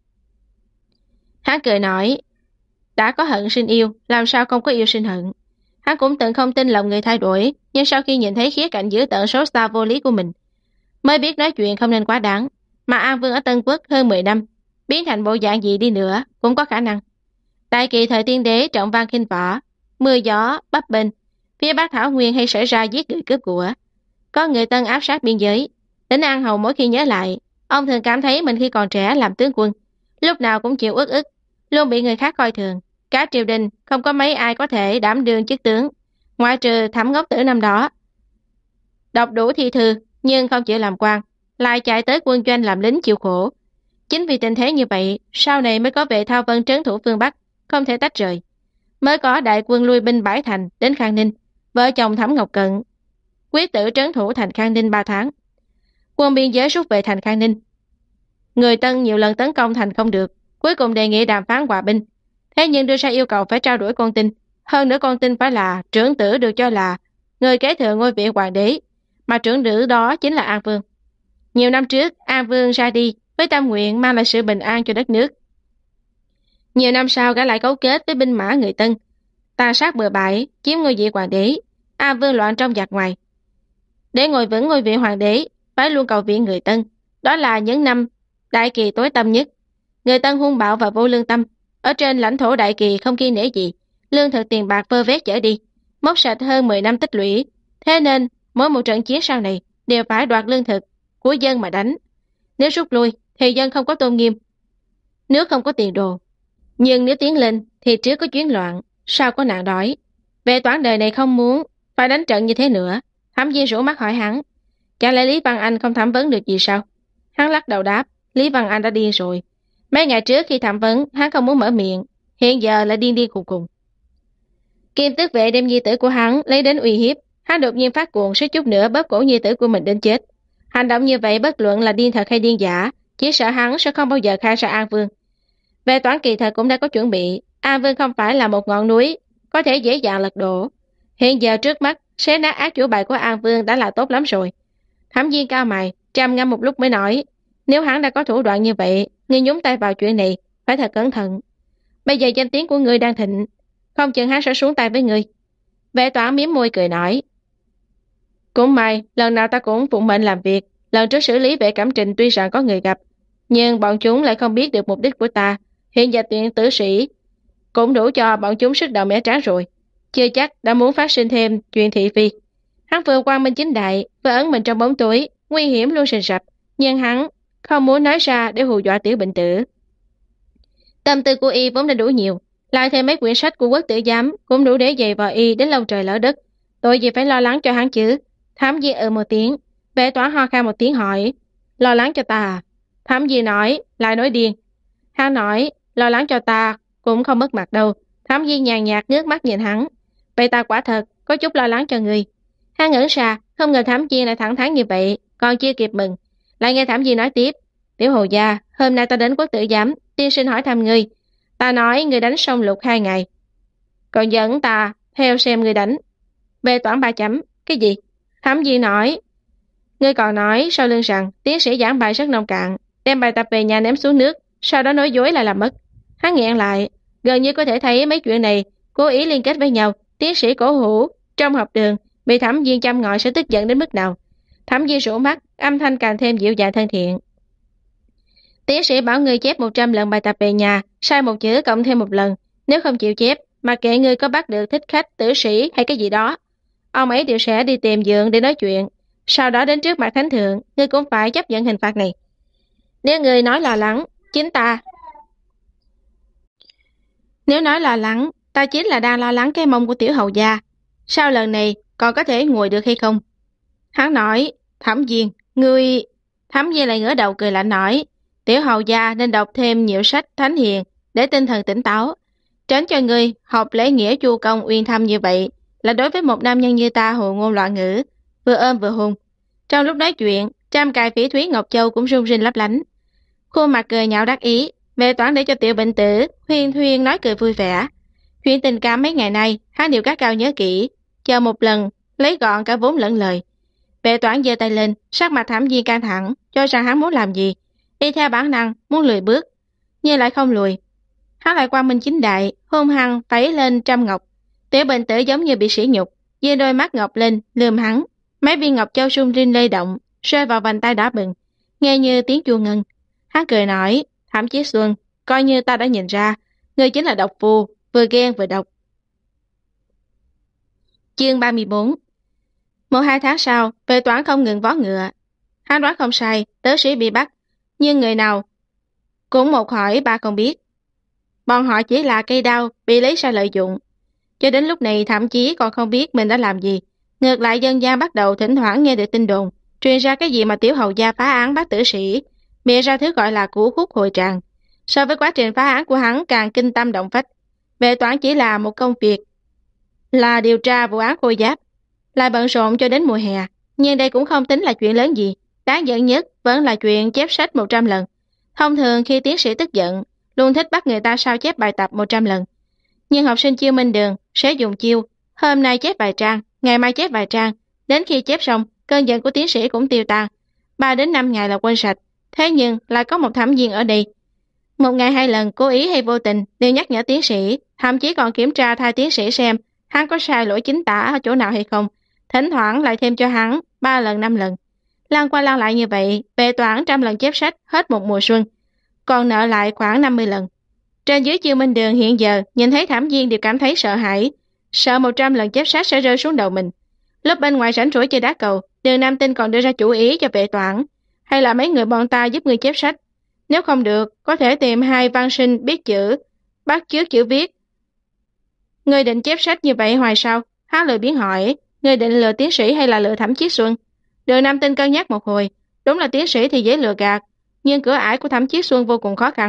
Hắn cười nói, đã có hận sinh yêu, làm sao không có yêu sinh hận. Hắn cũng từng không tin lòng người thay đổi, nhưng sau khi nhìn thấy khía cạnh dữ tợn xấu xa vô lý của mình, mới biết nói chuyện không nên quá đáng. Mà An Vương ở Tân Quốc hơn 10 năm, biến thành bộ dạng gì đi nữa cũng có khả năng. Đại kỳ thời tiên đế trọng văn khinh võ, mưa gió bấp bênh, phía Bắc Thảo Nguyên hay xảy ra giết người cướp của, có người Tân áp sát biên giới. Đến An Hầu mỗi khi nhớ lại, ông thường cảm thấy mình khi còn trẻ làm tướng quân, lúc nào cũng chịu uất ức, luôn bị người khác coi thường. Cả triều đình không có mấy ai có thể đảm đương chức tướng, ngoại trừ Thẩm Ngốc Tử năm đó. Đọc đủ thi thư nhưng không chịu làm quan, lại chạy tới quân doanh làm lính chịu khổ. Chính vì tình thế như vậy, sau này mới có Vệ Thao Vân trấn thủ phương Bắc, không thể tách rời. Mới có đại quân lui binh Bãi Thành đến Khang Ninh, vợ chồng Thẩm Ngọc Cận quyết tử trấn thủ thành Khang Ninh 3 tháng. Quân biên giới rút về thành Khang Ninh. Người Tân nhiều lần tấn công thành không được, cuối cùng đề nghị đàm phán hòa bình. Thế nhưng đưa ra yêu cầu phải trao đổi con tin, hơn nữa con tin phải là trưởng tử được cho là người kế thừa ngôi vị hoàng đế, mà trưởng tử đó chính là An Vương. Nhiều năm trước, An Vương ra đi với tâm nguyện mang lại sự bình an cho đất nước. Nhiều năm sau gã lại cấu kết với binh mã người Tân, tàn sát bừa bãi, chiếm ngôi vị hoàng đế. An Vương loạn trong giặc ngoài. Để ngồi vững ngôi vị hoàng đế, phải luôn cầu viện người Tân. Đó là những năm Đại Kỳ tối tăm nhất. Người Tân hung bạo và vô lương tâm. Ở trên lãnh thổ Đại Kỳ không kiêng nể gì, lương thực tiền bạc vơ vét chở đi, móc sạch hơn 10 năm tích lũy. Thế nên mỗi một trận chiến sau này đều phải đoạt lương thực của dân mà đánh. Nếu rút lui thì dân không có tôn nghiêm, nước không có tiền đồ. Nhưng nếu tiến lên thì trước có chiến loạn, sau có nạn đói. Vệ toán đời này không muốn phải đánh trận như thế nữa. Thẩm Diên rủ mắt hỏi hắn, chẳng lẽ Lý Văn Anh không thẩm vấn được gì sao? Hắn lắc đầu đáp, Lý Văn Anh đã điên rồi. Mấy ngày trước khi thẩm vấn, hắn không muốn mở miệng, hiện giờ lại điên điên khùng khùng. Kim tước vệ đem nhi tử của hắn lấy đến uy hiếp, hắn đột nhiên phát cuồng suýt chút nữa bóp cổ nhi tử của mình đến chết. Hành động như vậy bất luận là điên thật hay điên giả, chỉ sợ hắn sẽ không bao giờ khai ra An Vương. Về toán kỳ thật cũng đã có chuẩn bị, An Vương không phải là một ngọn núi có thể dễ dàng lật đổ. Hiện giờ trước mắt, xé nát ác chủ bài của An Vương đã là tốt lắm rồi. Thẩm Diên cao mày, trầm ngâm một lúc mới nói, nếu hắn đã có thủ đoạn như vậy, ngươi nhúng tay vào chuyện này, phải thật cẩn thận. Bây giờ danh tiếng của ngươi đang thịnh, không chừng hắn sẽ xuống tay với ngươi. Vệ toán miếm môi cười nói, cũng may, lần nào ta cũng phụng mệnh làm việc. Lần trước xử lý Vệ Cẩm Trình tuy rằng có người gặp, nhưng bọn chúng lại không biết được mục đích của ta. Hiện giờ tuyển tử sĩ cũng đủ cho bọn chúng sức đầu mẻ tráng rồi. Chưa chắc đã muốn phát sinh thêm chuyện thị phi. Hắn vừa quang minh chính đại, vừa ẩn mình trong bóng tối, nguy hiểm luôn rình rập, nhưng hắn không muốn nói ra để hù dọa tiểu bệnh tử. Tâm tư của y vốn đã đủ nhiều, lại thêm mấy quyển sách của quốc tử giám cũng đủ để dày vào y đến lâu trời lỡ đất. Tội gì phải lo lắng cho hắn chứ? Thẩm Diên một tiếng, Vệ toán ho khan một tiếng hỏi, lo lắng cho ta à? Thẩm Diên nói, lại nói điên. Hắn nói, lo lắng cho ta cũng không mất mặt đâu. Thẩm Diên nhàn nhạt ngước mắt nhìn hắn, vậy ta quả thật có chút lo lắng cho ngươi. Hắn ngẩn ra, không ngờ Thẩm Viên lại thẳng thắn như vậy, còn chưa kịp mừng. Lại nghe Thẩm Viên nói tiếp, Tiểu Hầu gia, hôm nay ta đến quốc tử giám, tiên sinh hỏi thăm ngươi. Ta nói ngươi đánh sông lục 2 ngày. Còn dẫn ta theo xem ngươi đánh. Về toán 3 chấm, cái gì? Thẩm Viên nói, ngươi còn nói sau lưng rằng tiến sĩ giảng bài rất nông cạn, đem bài tập về nhà ném xuống nước, sau đó nói dối là làm mất. Hắn nghẹn lại, gần như có thể thấy mấy chuyện này cố ý liên kết với nhau. Tiến sĩ cổ hủ trong học đường bị Thẩm Viên chăm ngòi sẽ tức giận đến mức nào. Thẩm Viên rũ mắt, âm thanh càng thêm dịu dàng thân thiện. Tiến sĩ bảo ngươi chép 100 lần bài tập về nhà, sai một chữ cộng thêm 1 lần. Nếu không chịu chép, mà kệ ngươi có bắt được thích khách, tử sĩ hay cái gì đó, ông ấy đều sẽ đi tìm dượng để nói chuyện. Sau đó đến trước mặt thánh thượng, ngươi cũng phải chấp nhận hình phạt này. Nếu ngươi nói lo lắng, Nếu nói lo lắng, ta chính là đang lo lắng cái mông của Tiểu Hầu gia. Sao lần này còn có thể ngồi được hay không? Hắn nói, Thẩm Viên, ngươi... Thẩm Viên lại ngửa đầu cười lạnh nói, Tiểu Hầu gia nên đọc thêm nhiều sách thánh hiền để tinh thần tỉnh táo. Tránh cho ngươi học lễ nghĩa chu công uyên thâm như vậy là đối với một nam nhân như ta hồ ngôn loạn ngữ, vừa ôm vừa hung. Trong lúc nói chuyện, trăm cài phỉ thúy Ngọc Châu cũng rung rinh lấp lánh. Khuôn mặt cười nhạo đắc ý, về toán để cho tiểu bệnh tử huyên thuyên nói cười vui vẻ. Chuyện tình cảm mấy ngày nay hắn đều cắt cao nhớ kỹ, chờ một lần lấy gọn cả vốn lẫn lời. Vệ toán giơ tay lên, sắc mặt Thẩm Viên căng thẳng, cho rằng hắn muốn làm gì, y theo bản năng muốn lùi bước, nhưng lại không lùi. Hắn lại quang minh chính đại, hung hăng phẩy lên trăm ngọc. Tiểu bệnh tử giống như bị sỉ nhục, giơ đôi mắt ngọc lên lườm hắn. Mấy viên ngọc châu rung rinh lay động, rơi vào vành tay đỏ bừng, nghe như tiếng chuông ngân. Hắn cười nói, Thẩm Chí Xuân, coi như ta đã nhìn ra, ngươi chính là độc phu, vừa ghen vừa độc. Chương 34. 1-2 tháng sau, vệ toán không ngừng vó ngựa. Hắn đoán không sai, tớ sĩ bị bắt, nhưng người nào cũng một hỏi ba không biết. Bọn họ chỉ là cây đao bị lấy ra lợi dụng. Cho đến lúc này thậm chí còn không biết mình đã làm gì. Ngược lại dân gian bắt đầu thỉnh thoảng nghe được tin đồn, truyền ra cái gì mà Tiểu Hầu gia phá án bắt tử sĩ, bịa ra thứ gọi là củ khúc hội tràng. So với quá trình phá án của hắn càng kinh tâm động phách. Vệ toán chỉ là một công việc là điều tra vụ án khôi giáp, lại bận rộn cho đến mùa hè. Nhưng đây cũng không tính là chuyện lớn gì. Đáng giận nhất vẫn là chuyện chép sách 100 lần. Thông thường khi tiến sĩ tức giận, luôn thích bắt người ta sao chép bài tập 100 lần. Nhưng học sinh chiêu minh đường sẽ dùng chiêu, hôm nay chép vài trang, ngày mai chép vài trang, đến khi chép xong, cơn giận của tiến sĩ cũng tiêu tan. 3 đến 5 ngày là quên sạch. Thế nhưng lại có một Thẩm Viên ở đây. 1 ngày 2 lần cố ý hay vô tình đều nhắc nhở tiến sĩ, thậm chí còn kiểm tra thay tiến sĩ xem hắn có sai lỗi chính tả ở chỗ nào hay không. Thỉnh thoảng lại thêm cho hắn 3 lần 5 lần. Lan qua lan lại như vậy, vệ toán 100 lần chép sách hết một mùa xuân, còn nợ lại khoảng 50 lần. Trên dưới chiêu minh đường hiện giờ nhìn thấy Thẩm Viên đều cảm thấy sợ hãi, sợ 100 lần chép sách sẽ rơi xuống đầu mình. Lớp bên ngoài rảnh rỗi chơi đá cầu, Đường Nam Tinh còn đưa ra chủ ý cho vệ toán, hay là mấy người bọn ta giúp người chép sách. Nếu không được, có thể tìm 2 văn sinh biết chữ, bắt chước chữ viết. Người định chép sách như vậy hoài sao? Hắn lười biến hỏi, người định lừa tiến sĩ hay là lừa Thẩm Chí Xuân? Đường Nam Tinh cân nhắc một hồi, đúng là tiến sĩ thì dễ lừa gạt, nhưng cửa ải của Thẩm Chí Xuân vô cùng khó khăn.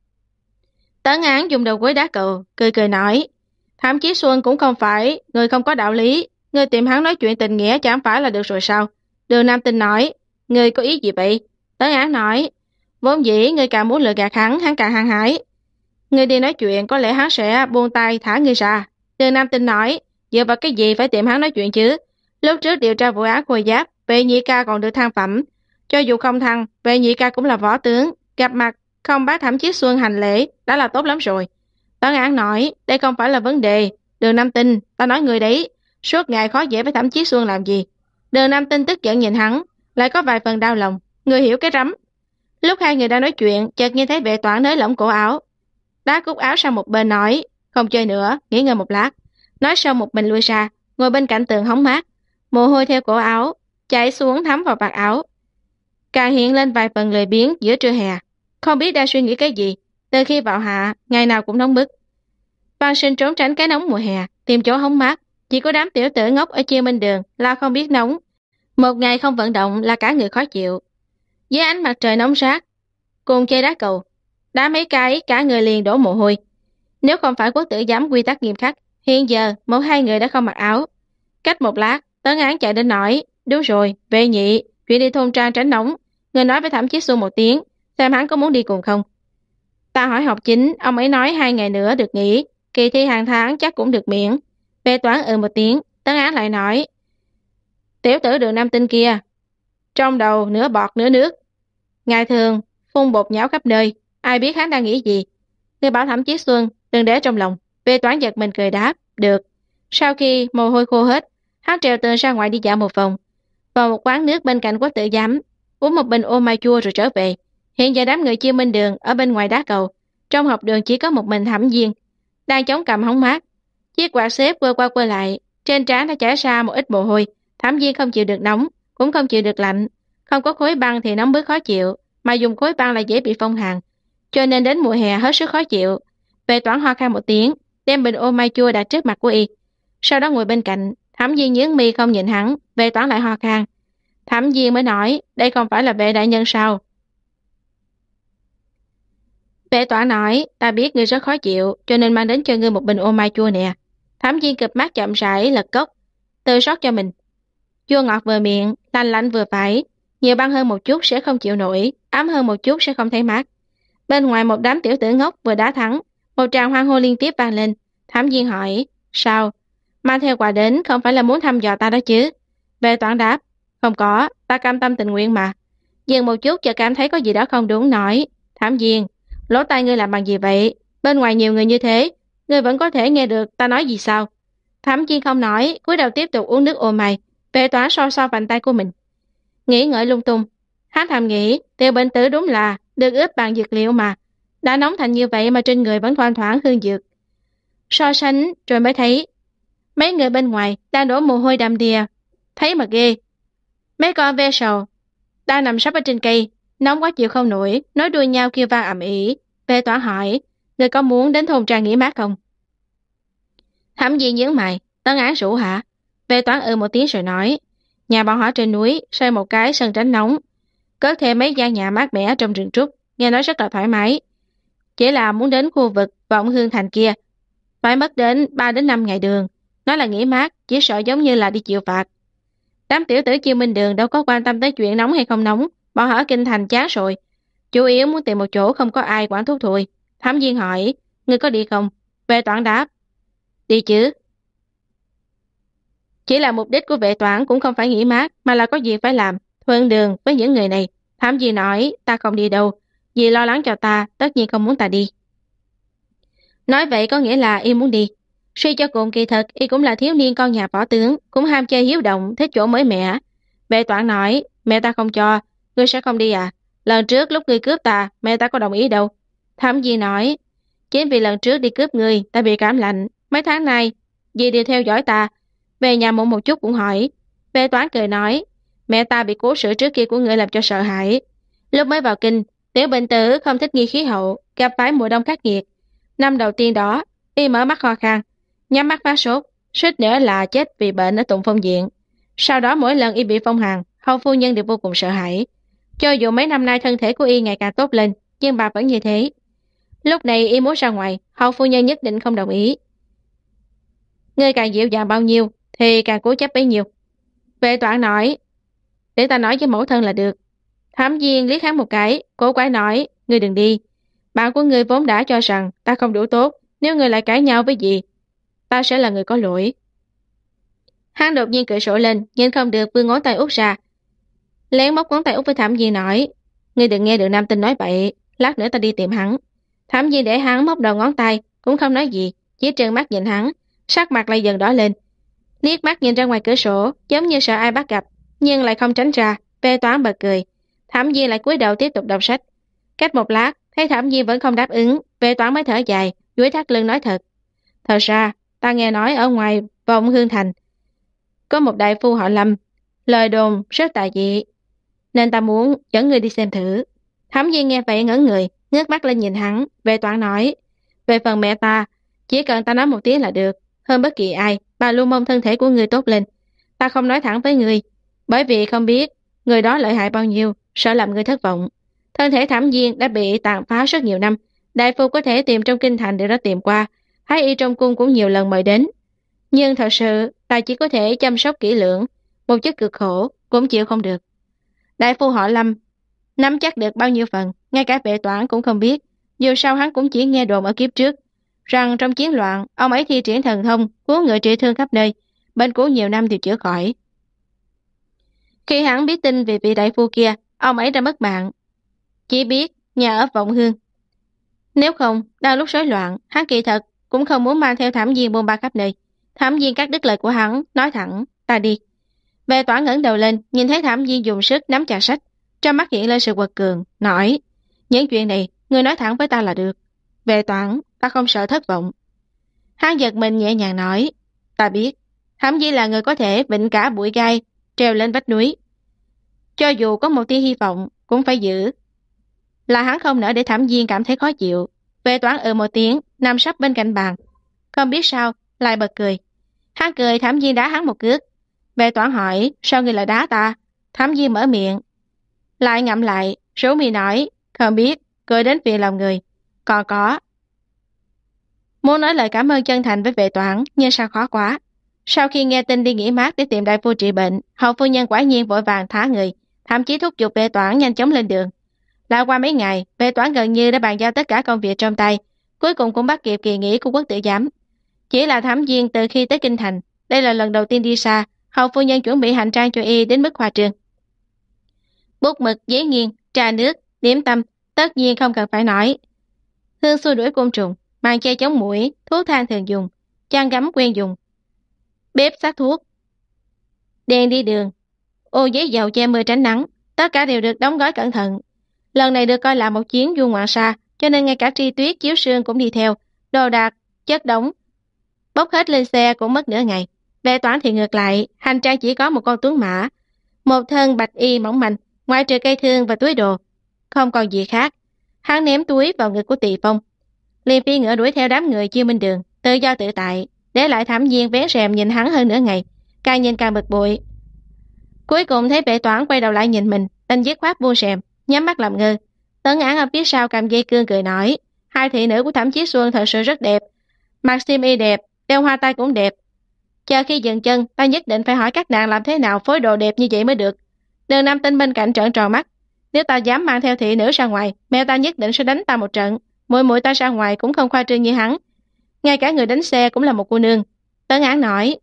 Tấn Án dùng đầu gối đá cầu, cười cười nói, Thẩm Chí Xuân cũng không phải người không có đạo lý, người tìm hắn nói chuyện tình nghĩa chẳng phải là được rồi sao? Đường Nam Tinh nói, người có ý gì vậy? Tấn Án nói, vốn dĩ người càng muốn lừa gạt hắn càng hăng hái. Người đi nói chuyện có lẽ hắn sẽ buông tay thả người ra. Đường Nam Tinh nói, dựa vào cái gì phải tìm hắn nói chuyện chứ? Lúc trước điều tra vụ án khôi giáp, vệ nhị ca còn được thăng phẩm. Cho dù không thăng, vệ nhị ca cũng là võ tướng, gặp mặt không bác Thẩm Chí Xuân hành lễ đã là tốt lắm rồi. Tấn Án nói, đây không phải là vấn đề. Đường Nam Tinh, ta nói người đấy, suốt ngày khó dễ với Thẩm Chí Xuân làm gì? Đường Nam Tinh tức giận nhìn hắn, lại có vài phần đau lòng. Người hiểu cái rắm. Lúc hai người đang nói chuyện, chợt nghe thấy vệ toán nới lỏng cổ áo, đá cúc áo sang một bên nói, không chơi nữa, nghỉ ngơi một lát. Nói xong một mình lui ra, ngồi bên cạnh tường hóng mát, mồ hôi theo cổ áo chảy xuống thấm vào vạt áo, càng hiện lên vài phần lười biếng giữa trưa hè. Không biết đang suy nghĩ cái gì, từ khi vào hạ, ngày nào cũng nóng bức. Văn sinh trốn tránh cái nóng mùa hè, tìm chỗ hóng mát, chỉ có đám tiểu tử ngốc ở chia minh đường là không biết nóng. Một ngày không vận động là cả người khó chịu. Dưới ánh mặt trời nóng rát, cùng chơi đá cầu, đá mấy cái cả người liền đổ mồ hôi. Nếu không phải quốc tử giám quy tắc nghiêm khắc, hiện giờ 1-2 người đã không mặc áo. Cách một lát, Tấn Án chạy đến nói, đúng rồi, vệ nhị, chuyện đi thôn trang tránh nóng, người nói với Thẩm Chí Xuân một tiếng, xem hắn có muốn đi cùng không. Ta hỏi học chính, ông ấy nói 2 ngày nữa được nghỉ, kỳ thi hàng tháng chắc cũng được miễn. Bệ toán một tiếng, Tấn Án lại nói, tiểu tử Đường Nam Tinh kia, trong đầu nửa bọt nửa nước. Ngày thường, phun bột nhão khắp nơi, ai biết hắn đang nghĩ gì. Người bảo Thẩm Chí Xuân, đừng để trong lòng. Bệ toán giật mình cười đáp, được. Sau khi mồ hôi khô hết, hắn trèo tường ra ngoài đi dạo một vòng, vào một quán nước bên cạnh Quốc Tử Giám, uống một bình ô mai chua rồi trở về. Hiện giờ đám người Chiêu Minh Đường ở bên ngoài đá cầu, trong học đường chỉ có một mình Thẩm Diên, đang chống cằm hóng mát. Chiếc quạt xếp quơ qua quơ lại, trên trán đã chảy ra một ít mồ hôi. Thẩm Diên không chịu được nóng, cũng không chịu được lạnh, không có khối băng thì nóng bức khó chịu, mà dùng khối băng là dễ bị phong hàn, cho nên đến mùa hè hết sức khó chịu. Vệ toán ho khan một tiếng, đem bình ô mai chua đặt trước mặt của y, sau đó ngồi bên cạnh. Thẩm Diên nhướng mi không nhìn hắn, vệ toán lại ho khan. Thẩm Diên mới nói, đây không phải là vệ đại nhân sao? Vệ toán nói, ta biết ngươi rất khó chịu, cho nên mang đến cho ngươi một bình ô mai chua nè. Thẩm Diên cụp mắt chậm rãi lật cốc, tự rót cho mình. Chua ngọt vừa miệng, lạnh lạnh vừa phải, nhiều băng hơn một chút sẽ không chịu nổi, ấm hơn một chút sẽ không thấy mát. Bên ngoài một đám tiểu tử ngốc vừa đá thắng, một tràng hoan hô liên tiếp vang lên. Thẩm Diên hỏi, sao? Mang theo quà đến không phải là muốn thăm dò ta đó chứ? Vệ toán đáp, không có, ta cam tâm tình nguyện mà. Dừng một chút cho cảm thấy có gì đó không đúng nói, Thẩm Diên, lỗ tai ngươi làm bằng gì vậy? Bên ngoài nhiều người như thế, ngươi vẫn có thể nghe được ta nói gì sao? Thẩm Diên không nói, cúi đầu tiếp tục uống nước ô mai. Vệ toán so so vành tay của mình, nghĩ ngợi lung tung. Hắn thầm nghĩ, Tiêu Bệnh Tử đúng là được ướp bằng dược liệu mà, đã nóng thành như vậy mà trên người vẫn thoang thoảng hương dược. So sánh rồi mới thấy mấy người bên ngoài đang đổ mồ hôi đầm đìa, thấy mà ghê. Mấy con ve sầu đang nằm sấp ở trên cây, nóng quá chịu không nổi, nói đuôi nhau kêu vang ầm ĩ. Vệ toán hỏi, người có muốn đến thôn trang nghỉ mát không? Thẩm Diên nhướng mày, Tấn Án rủ hả? Vệ toán một tiếng rồi nói, nhà bọn họ trên núi xây một cái sân tránh nóng, có thêm mấy gian nhà mát mẻ trong rừng trúc, nghe nói rất là thoải mái. Chỉ là muốn đến khu vực Vọng Hương Thành kia, phải mất đến 3 đến 5 ngày đường. Nói là nghỉ mát, chỉ sợ giống như là đi chịu phạt. Đám tiểu tử Chiêu Minh Đường đâu có quan tâm tới chuyện nóng hay không nóng, bọn họ ở kinh thành chán rồi. Chủ yếu muốn tìm một chỗ không có ai quản thúc thôi. Thẩm Diên hỏi, ngươi có đi không? Vệ toán đáp, đi chứ. Chỉ là mục đích của vệ toán cũng không phải nghỉ mát, mà là có việc phải làm, thuận đường với những người này. Thẩm Diên nói, ta không đi đâu, vì lo lắng cho ta, tất nhiên không muốn ta đi. Nói vậy có nghĩa là y muốn đi. Suy cho cùng kỳ thật, y cũng là thiếu niên con nhà võ tướng, cũng ham chơi hiếu động, thích chỗ mới mẻ. Vệ toán nói, mẹ ta không cho, ngươi sẽ không đi à? Lần trước lúc ngươi cướp ta, mẹ ta có đồng ý đâu. Thẩm Diên nói, chính vì lần trước đi cướp ngươi, ta bị cảm lạnh. Mấy tháng nay, dì đều theo dõi ta, về nhà một chút cũng hỏi. Vệ toán cười nói, mẹ ta bị cố sự trước kia của ngươi làm cho sợ hãi. Lúc mới vào kinh, Tiểu Bệnh Tử không thích nghi khí hậu, gặp phải mùa đông khắc nghiệt. Năm đầu tiên đó, y mở mắt ho khan, nhắm mắt phát sốt, suýt nữa là chết vì bệnh ở Tụng Phong Viện. Sau đó mỗi lần y bị phong hàn, hầu phu nhân đều vô cùng sợ hãi. Cho dù mấy năm nay thân thể của y ngày càng tốt lên, nhưng bà vẫn như thế. Lúc này y muốn ra ngoài, hầu phu nhân nhất định không đồng ý. Ngươi càng dịu dàng bao nhiêu, thì càng cố chấp bấy nhiêu. Vệ toán nói, để ta nói với mẫu thân là được. Thẩm Diên liếc hắn một cái, cố quái nói, ngươi đừng đi. Bạn của ngươi vốn đã cho rằng ta không đủ tốt, nếu ngươi lại cãi nhau với dì, ta sẽ là người có lỗi. Hắn đột nhiên cười sổ lên, nhìn không được vươn ngón tay út ra. Lén móc ngón tay út với Thẩm Diên nói, ngươi đừng nghe Đường Nam Tinh nói bậy, lát nữa ta đi tìm hắn. Thẩm Diên để hắn móc đầu ngón tay, cũng không nói gì, chỉ trợn mắt nhìn hắn, sắc mặt lại dần đỏ lên. Liếc mắt nhìn ra ngoài cửa sổ, giống như sợ ai bắt gặp, nhưng lại không tránh ra. Vệ toán bật cười. Thẩm Diên lại cúi đầu tiếp tục đọc sách. Cách một lát, thấy Thẩm Diên vẫn không đáp ứng, Vệ toán mới thở dài, duỗi thắt lưng nói thật. Thật ra, ta nghe nói ở ngoài Vọng Hương Thành có một đại phu họ Lâm, lời đồn rất tà dị, nên ta muốn dẫn người đi xem thử. Thẩm Diên nghe vậy ngẩn người, ngước mắt lên nhìn hắn. Vệ toán nói, về phần mẹ ta, chỉ cần ta nói một tiếng là được, hơn bất kỳ ai, bà luôn mong thân thể của người tốt lên. Ta không nói thẳng với người, bởi vì không biết người đó lợi hại bao nhiêu, sợ làm người thất vọng. Thân thể Thẩm Diên đã bị tàn phá rất nhiều năm, đại phu có thể tìm trong kinh thành đều đã tìm qua, thái y trong cung cũng nhiều lần mời đến, Nhưng thật sự ta chỉ có thể chăm sóc kỹ lưỡng, một chút cực khổ cũng chịu không được. Đại phu họ Lâm nắm chắc được bao nhiêu phần, ngay cả Vệ Toản cũng không biết. Dù sao hắn cũng chỉ nghe đồn ở kiếp trước rằng trong chiến loạn ông ấy thi triển thần thông cứu người trị thương khắp nơi, bệnh cũ nhiều năm thì chữa khỏi. Khi hắn biết tin về vị đại phu kia, ông ấy đã mất mạng, chỉ biết nhà ở Vọng Hương. Nếu không, đang lúc rối loạn, hắn kỳ thật cũng không muốn mang theo thảm viên bôn ba khắp nơi. Thảm viên cắt đứt lời của hắn, nói thẳng, ta đi. Vệ Toản ngẩng đầu lên, nhìn thấy thảm viên dùng sức nắm chặt sách, trong mắt hiện lên sự quật cường, nói, những chuyện này, ngươi nói thẳng với ta là được. Vệ Toản, ta không sợ thất vọng. Hắn giật mình nhẹ nhàng nói, ta biết, thảm viên là người có thể vịnh cả bụi gai, treo lên vách núi. Cho dù có một tia hy vọng, cũng phải giữ. Là hắn không nỡ để thảm viên cảm thấy khó chịu. Vệ Toản một tiếng, nằm sấp bên cạnh bàn. Không biết sao, lại bật cười. Hắn cười, thảm viên đá hắn một cước. Vệ Toản hỏi, sao ngươi lại đá ta? Thảm viên mở miệng. Lại ngậm lại, rủ mi nói, không biết, cười đến phiền lòng người. Còn có. Muốn nói lời cảm ơn chân thành với Vệ Toản, nhưng sao khó quá. Sau khi nghe tin đi nghỉ mát để tìm đại phu trị bệnh, hầu phu nhân quả nhiên vội vàng thả người, thậm chí thúc giục Vệ Toản nhanh chóng lên đường. Lại qua mấy ngày, Vệ Toản gần như đã bàn giao tất cả công việc trong tay, cuối cùng cũng bắt kịp kỳ nghỉ của quốc tử giám. Chỉ là Thám Viên từ khi tới kinh thành, đây là lần đầu tiên đi xa, hầu phu nhân chuẩn bị hành trang cho y đến mức khoa trương. Bút mực, giấy nghiêng, trà nước, điểm tâm, tất nhiên không cần phải nói. Hương xua đuổi côn trùng, màn che chống muỗi, thuốc thang thường dùng, chăn gấm quen dùng, bếp sát thuốc, đèn đi đường, ô giấy dầu che mưa tránh nắng, tất cả đều được đóng gói cẩn thận. Lần này được coi là một chuyến du ngoạn xa, cho nên ngay cả Tri Tuyết, Chiếu Sương cũng đi theo, đồ đạc, chất đống, bốc hết lên xe cũng mất nửa ngày. Vệ Toản thì ngược lại, hành trang chỉ có một con tuấn mã, một thân bạch y mỏng manh, ngoại trừ cây thương và túi đồ, không còn gì khác. Hắn ném túi vào ngực của Tỳ Phong, liền phi ngựa đuổi theo đám người Chiêu Minh Đường, tự do tự tại, để lại Thẩm Viên vén rèm nhìn hắn hơn nửa ngày, càng nhìn càng bực bội. Cuối cùng thấy Vệ Toản quay đầu lại nhìn mình, đành dứt khoát buông rèm, nhắm mắt làm ngơ. Tấn Án ở phía sau cầm dây cương cười nói, hai thị nữ của Thẩm Chí Xuân thật sự rất đẹp, mặc xiêm y đẹp, đeo hoa tai cũng đẹp. Chờ khi dừng chân, ta nhất định phải hỏi các nàng làm thế nào phối đồ đẹp như vậy mới được. Đường Nam Tinh bên cạnh trợn tròn mắt, nếu ta dám mang theo thị nữ ra ngoài, mẹ ta nhất định sẽ đánh ta một trận. Muội muội ta ra ngoài cũng không khoa trương như hắn, ngay cả người đánh xe cũng là một cô nương. Tấn Án nói,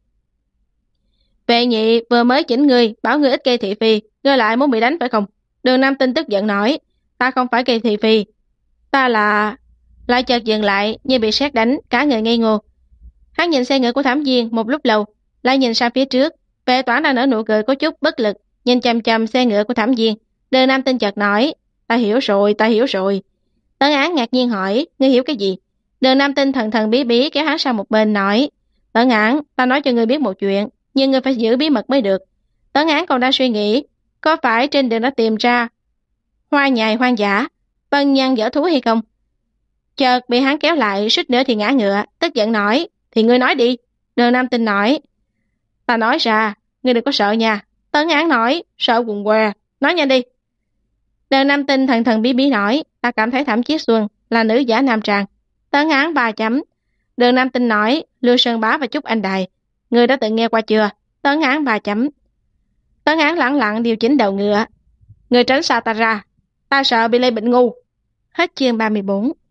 Vệ Nhị vừa mới chỉnh ngươi, bảo ngươi ít gây thị phi, ngươi lại muốn bị đánh phải không? Đường Nam Tinh tức giận nói, ta không phải gây thị phi, ta là... Lại chợt dừng lại như bị sét đánh, cả người ngây ngô. Hắn nhìn xe ngựa của Thẩm Viên một lúc lâu, lại nhìn sang phía trước. Vệ Toản đang nở nụ cười có chút bất lực, nhìn chằm chằm xe ngựa của Thẩm Viên. Đường Nam Tinh chợt nói, ta hiểu rồi, ta hiểu rồi. Tấn Án ngạc nhiên hỏi, ngươi hiểu cái gì? Đường Nam Tinh thần thần bí bí kéo hắn sang một bên nói, Tấn Án, ta nói cho ngươi biết một chuyện, nhưng ngươi phải giữ bí mật mới được. Tấn Án còn đang suy nghĩ, có phải trên đường đã tìm ra hoa nhài hoang dã, vân nhân dở thú hay không? Chợt bị hắn kéo lại, suýt nữa thì ngã ngựa, tức giận nói, thì ngươi nói đi. Đường Nam Tinh nói, ta nói ra, ngươi đừng có sợ nha. Tấn Án nói, sợ quần què, nói nhanh đi. Đường Nam Tinh thần thần bí bí nói, ta cảm thấy Thẩm Chí Xuân là nữ giả nam trang. Tấn Án 3 chấm. Đường Nam Tinh nói, Lưu Sơn Bá và Trúc Anh Đài, ngươi đã từng nghe qua chưa? Tấn Án 3 chấm. Tấn Án lẳng lặng điều chỉnh đầu ngựa, ngươi tránh xa ta ra, ta sợ bị lây bệnh ngu. Hết chương 34.